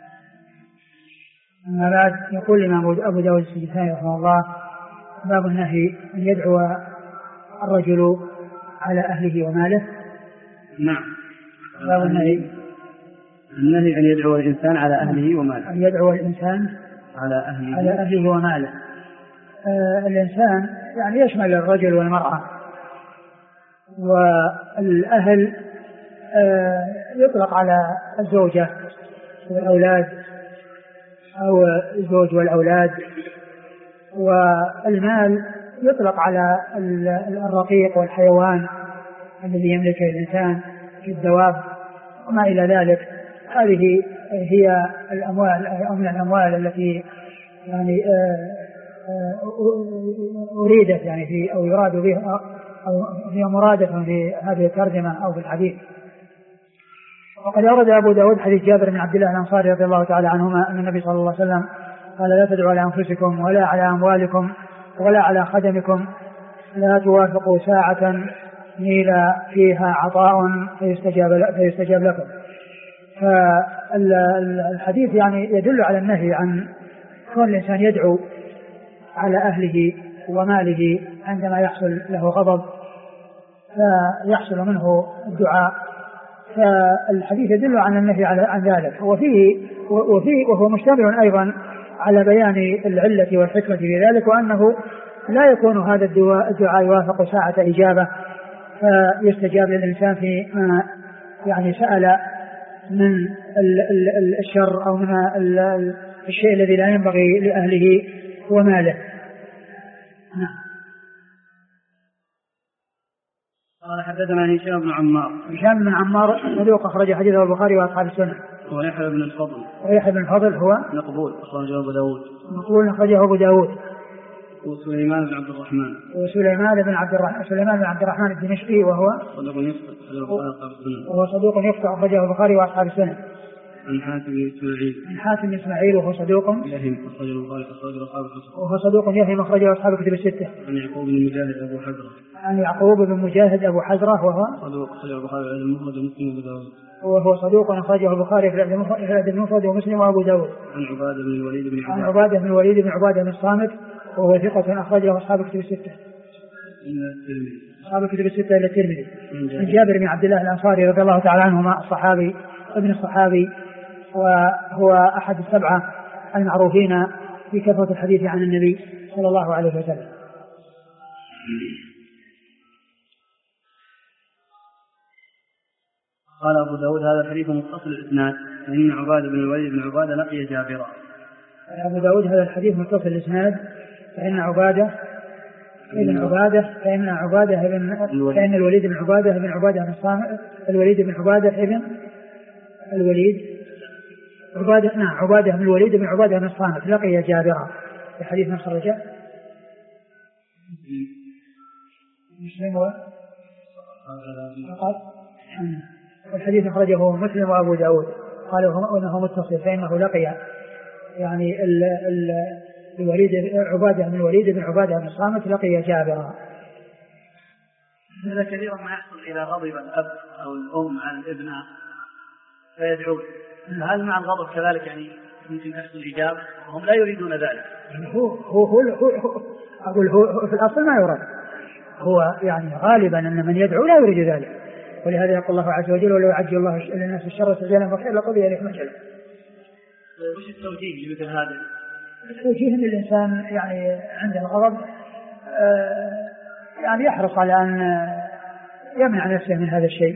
أما بعد، يقول الإمام أبو داود السجستاني رحمه الله: باب النهي أن يدعو الرجل على أهله وماله. نعم. باب النهي أن يدعو الإنسان على أهله وماله. أن يدعو الإنسان على أهله وماله. الإنسان يعني يشمل الرجل والمرأة، والأهل يطلق على الزوجة والأولاد أو الزوج والأولاد، والمال يطلق على الرقيق والحيوان الذي يملكه الإنسان كالدواب وما إلى ذلك. هذه هي الأموال أو من الأموال التي يعني أريدت يعني في أو يراد بها أو هي مرادة في هذه الترجمة أو في الحديث. وقد أورد أبو داود حديث جابر بن عبد الله الأنصاري رضي الله تعالى عنهما أن النبي صلى الله عليه وسلم قال: لا تدعوا على أنفسكم ولا على أموالكم ولا على خدمكم، لا توافقوا ساعة نيل فيها عطاء فيستجاب لكم. فالحديث يعني يدل على النهي عن كون الإنسان يدعو على أهله وماله عندما يحصل له غضب فيحصل منه الدعاء. فالحديث يدل على النهي عن ذلك، وهو مشتمل أيضا على بيان العلة والحكمة في ذلك، وأنه لا يكون هذا الدعاء يوافق ساعة إجابة فيستجاب للإنسان فيما يعني سأل من الشر أو من الشيء الذي لا ينبغي لأهله وماله. قال حدثنا هشام بن عمار. هشام بن عمار صدوق أخرج حديثه البخاري وأصحاب السنة. ويحيى بن الفضل. ويحيى بن الفضل هو مقبول أخرجه أبو داود. مقبول أخرجه أبو داود. وسليمان بن عبد الرحمن. سليمان بن عبد الرحمن الدمشقي وهو صدوق يخطئ أخرجه البخاري وأصحاب السنة. عن حاتم بن إسماعيل وهو صدوق يهم أخرجه أصحاب الكتب الستة. عن يعقوب بن مجاهد أبو حزرة وهو صدوق أخرجه البخاري في الأدب المفرد ومسلم وأبو داود. عن عبادة بن الوليد بن عبادة بن الصامت وهو ثقة أخرجه أصحاب الكتب الستة. أصحاب الكتب الستة إلى الترمذي. عن جابر بن عبد الله الأنصاري رضي الله تعالى عنهما الصحابي ابن الصحابي، وهو أحد السبعة المعروفين في كثرة الحديث عن النبي صلى الله عليه وسلم. قال أبو داود هذا الحديث متصل الإسناد فإن عبادة بن الوليد بن عبادة لقي جابرا. أبو داود هذا الحديث متصل الإسناد فإن عبادة بن عبادة فإن الوليد بن عبادة بن عبادة بن الصامت الوليد بن عبادة ابن الوليد عبادة بن الوليد بن عبادة بن الصامت لقي جابرا في حديث من خرجه مسلم والحديث أخرجه مسلم وأبو داود قالوا أنه متصل فإنه لقي يعني عبادة بن الوليد بن عبادة بن الصامت لقي جابرا. هذا كثيرا ما يحصل إذا غضب الأب أو الأم عن الابن فيدعون، هل مع الغضب كذلك يعني ممكن يحصل إجابة وهم لا يريدون ذلك؟ هو في الأصل ما يراد، هو يعني غالبا أن من يدعو لا يريد ذلك، ولهذا يقول الله عز وجل ولو عجل الله للناس الشر استعجالهم بالخير لقضي إليهم أجلهم. وش التوجيه لمثل هذا؟ التوجيه ان الانسان يعني عند الغضب يعني يحرص على ان يمنع نفسه من هذا الشيء.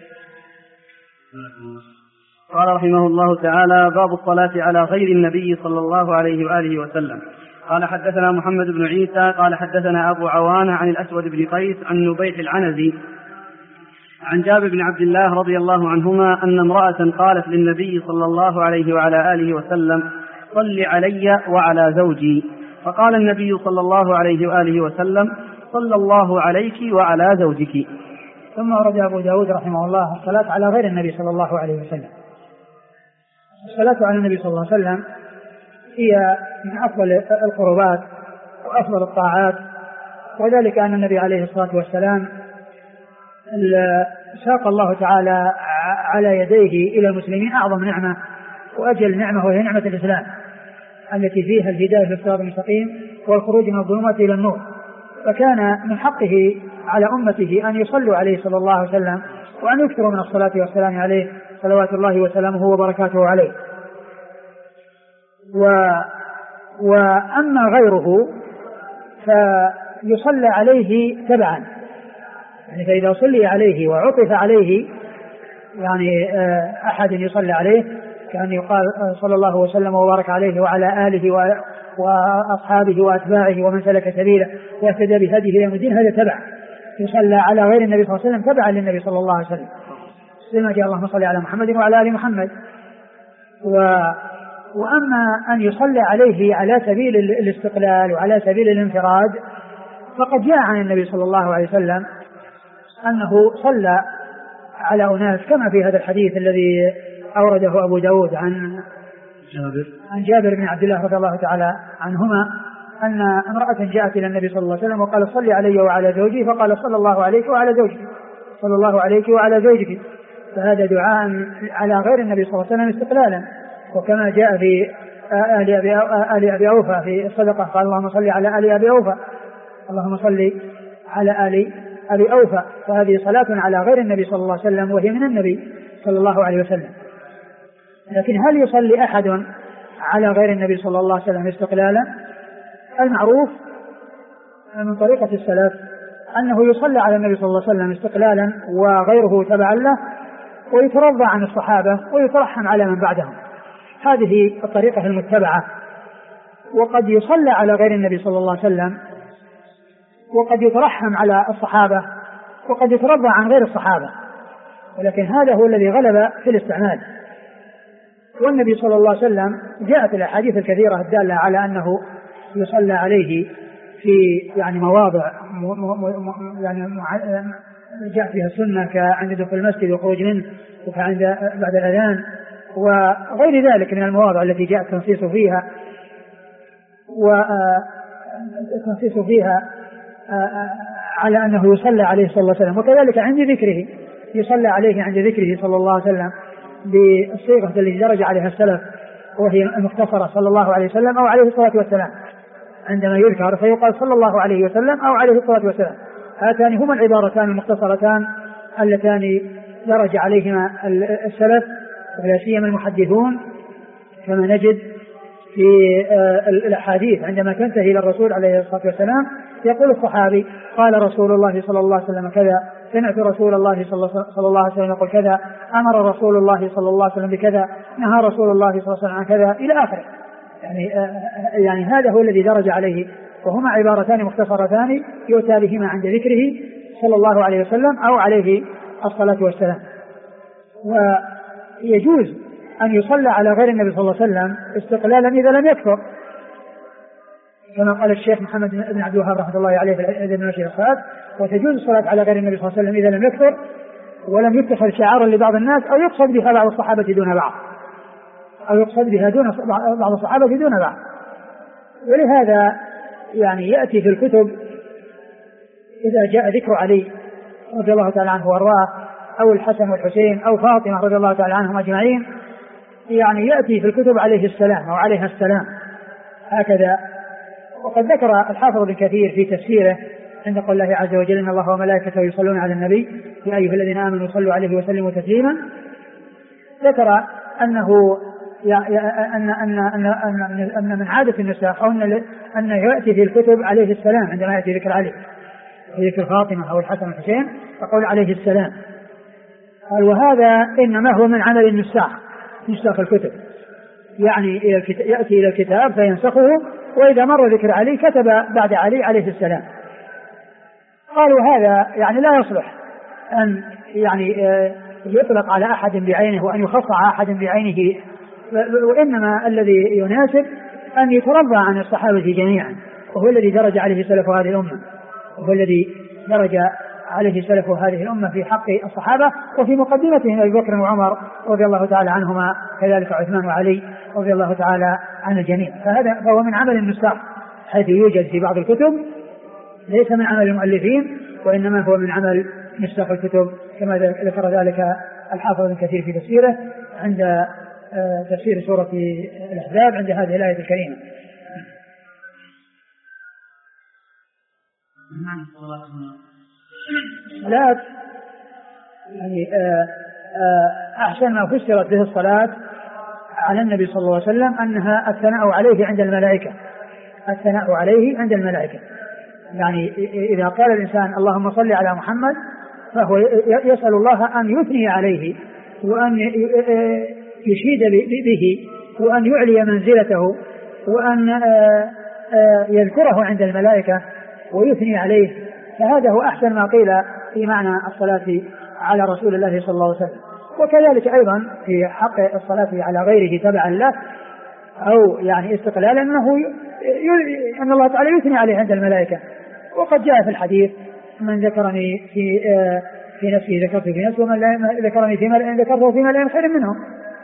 قال رحمه الله تعالى باب الصلاة على غير النبي صلى الله عليه وآله وسلم. قال حدثنا محمد بن عيسى قال حدثنا أبو عوانة عن الأسود بن قيس عن نبيح العنزي عن جابر بن عبد الله رضي الله عنهما أن امرأة قالت للنبي صلى الله عليه وعلى آله وسلم صل علي وعلى زوجي، فقال النبي صلى الله عليه وآله وسلم صلى الله عليك وعلى زوجك. ثم ورد أبو داود رحمه الله الصلاة على غير النبي صلى الله عليه وسلم. الصلاة على النبي صلى الله عليه وسلم هي من أفضل القربات وأفضل الطاعات، وذلك أن النبي عليه الصلاة والسلام ساق الله تعالى على يديه إلى المسلمين أعظم نعمة وأجل نعمة، وهي نعمة الإسلام التي فيها الهداية في الصراط المستقيم والخروج من الظلمات إلى النور، فكان من حقه على أمته أن يصلوا عليه صلى الله عليه وسلم وأن يكثروا من الصلاة والسلام عليه صلوات الله وسلامه وبركاته عليه. وأما غيره فيصلى عليه تبعا، يعني فإذا صلي عليه وعطف عليه يعني أحد يصلى عليه كأن يقال صلى الله وسلم وبارك عليه وعلى آله وأصحابه وأتباعه ومن سلك سبيله واهتدى بهديه إلى يوم الدين، هذا تبع يصلى على غير النبي صلى الله عليه وسلم تبعا للنبي صلى الله عليه وسلم، لما جاء اللهم صل على محمد وعلى آل محمد. وأما أن يصلى عليه على سبيل الاستقلال وعلى سبيل الانفراد فقد جاء عن النبي صلى الله عليه وسلم أنه صلى على أناس كما في هذا الحديث الذي أورده أبو داود عن جابر بن عبد الله رضي الله تعالى عنهما أن امرأة جاءت إلى النبي صلى الله عليه وسلم وقال صلي علي وعلى زوجي، فقال صلى الله عليك وعلى زوجك، صلى الله عليك وعلى زوجك، فهذا دعاء على غير النبي صلى الله عليه وسلم استقلالا. وكما جاء في آل أبي أوفى في الصدقة قال اللهم صل على آل أبي أوفى، اللهم صل على آل أبي أوفى، فهذه صلاة على غير النبي صلى الله عليه وسلم وهي من النبي صلى الله عليه وسلم. لكن هل يصلي أحد على غير النبي صلى الله عليه وسلم استقلالا؟ المعروف من طريقة السلف أنه يصلى على النبي صلى الله عليه وسلم استقلالا وغيره تبعا له، ويترضى عن الصحابة ويترحم على من بعدهم. هذه الطريقة المتبعة. وقد يصلى على غير النبي صلى الله عليه وسلم، وقد يترحم على الصحابة، وقد يترضى عن غير الصحابة، ولكن هذا هو الذي غلب في الاستعمال. والنبي صلى الله عليه وسلم جاءت الأحاديث الكثيرة الدالة على أنه يصلى عليه في يعني مواضع يعني جاء فيها السنة كعند دخول المسجد وخروج منه، وكعند بعد الأذان وغير ذلك من المواضع التي جاء التنصيص فيها على أنه يصلى عليه صلى الله عليه وسلم. وكذلك عند ذكره يصلى عليه عند ذكره صلى الله عليه وسلم بالصيغة التي درج عليها السلف وهي المختصرة صلى الله عليه وسلم أو عليه الصلاة والسلام. عندما يذكر فيقال صلى الله عليه وسلم أو عليه الصلاة والسلام. هاتان هما العبارتان المختصرتان اللتان درج عليهما السلف ولا سيما المحدثون، كما نجد في الأحاديث عندما تنتهي إلى الرسول عليه الصلاة والسلام يقول الصحابي قال رسول الله صلى الله عليه وسلم كذا، سمعت رسول الله صلى الله عليه وسلم يقول كذا، أمر رسول الله صلى الله عليه وسلم بكذا، نهى رسول الله صلى الله عليه وسلم عن كذا إلى آخره. يعني هذا هو الذي درج عليه، وهما عبارتان مختصرتان يؤتى بهما عند ذكره صلى الله عليه وسلم أو عليه الصلاة والسلام. ويجوز أن يصلى على غير النبي صلى الله عليه وسلم استقلالا إذا لم يكثر، كما قال الشيخ محمد بن عبد الوهاب رحمه الله عليه في الأدب المشي الصلاة، وتجوز الصلاة على غير النبي صلى الله عليه وسلم إذا لم يكثر ولم يتخذ شعارا لبعض الناس أو يقصد بها بعض الصحابة دون بعض، أو يقصد بها بعض الصحابة دون بعض. ولهذا يعني يأتي في الكتب إذا جاء ذكر علي رضي الله تعالى عنه وارضاه أو الحسن والحسين أو فاطمة رضي الله تعالى عنهم أجمعين، يعني يأتي في الكتب عليه السلام أو عليها السلام هكذا. وقد ذكر الحافظ ابن كثير في تفسيره عند قول الله عز وجل إن الله وملائكته يصلون على النبي يا أيها الذين آمنوا صلوا عليه وسلموا تسليما، ذكر أنه أن من عادة النساء أن يأتي في الكتب عليه السلام عندما يأتي ذكر علي، ذكر فاطمة أو الحسن والحسين فقول عليه السلام. قال وهذا إنما هو من عمل النساخ، نسخ الكتب، يعني يأتي إلى الكتاب فينسخه، وإذا مر ذكر علي كتب بعد علي عليه السلام. قالوا هذا يعني لا يصلح أن يعني يطلق على أحد بعينه وأن يخص على أحد بعينه، وإنما الذي يناسب أن يترضى عن الصحابة جميعا، وهو الذي درج عليه سلف هذه الأمة، وهو الذي درج عليه سلف هذه الأمة في حق الصحابة، وفي مقدمتهم أبي بكر وعمر رضي الله تعالى عنهما، كذلك عثمان وعلي رضي الله تعالى عن الجميع. فهو من عمل النساخ حيث يوجد في بعض الكتب، ليس من عمل المؤلفين وإنما هو من عمل نسخ الكتب، كما ذكر ذلك الحافظ ابن كثير في تفسيره عند تفسير سورة الأحزاب عند هذه الآية الكريمة. الصلاة يعني أحسن ما فسرت به الصلاة على النبي صلى الله عليه وسلم أنها الثناء عليه عند الملائكة، الثناء عليه عند الملائكة. يعني إذا قال الإنسان اللهم صل على محمد فهو يسأل الله أن يثني عليه وأن يشيد به وأن يعلي منزلته وأن يذكره عند الملائكة ويثني عليه، فهذا هو أحسن ما قيل في معنى الصلاة على رسول الله صلى الله عليه وسلم. وكذلك أيضا في حق الصلاة على غيره تبعا له أو يعني استقلالا أن الله تعالى يثني عليه عند الملائكة. وقد جاء في الحديث من ذكرني في نفسه ذكرته في نفسه، ومن ذكرني في ملأ ذكرته في ملأ خير منهم.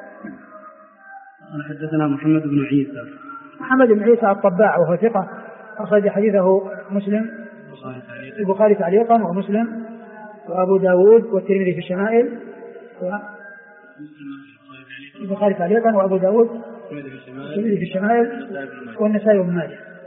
حدثنا محمد بن عيسى. محمد بن عيسى الطباع وهو ثقة، أخرج حديثه مسلم البخاري تعليقا ومسلم وأبو داود والترمذي في الشمائل البخاري تعليقا وأبو داود في الشمائل والنسائي وابن ماجه.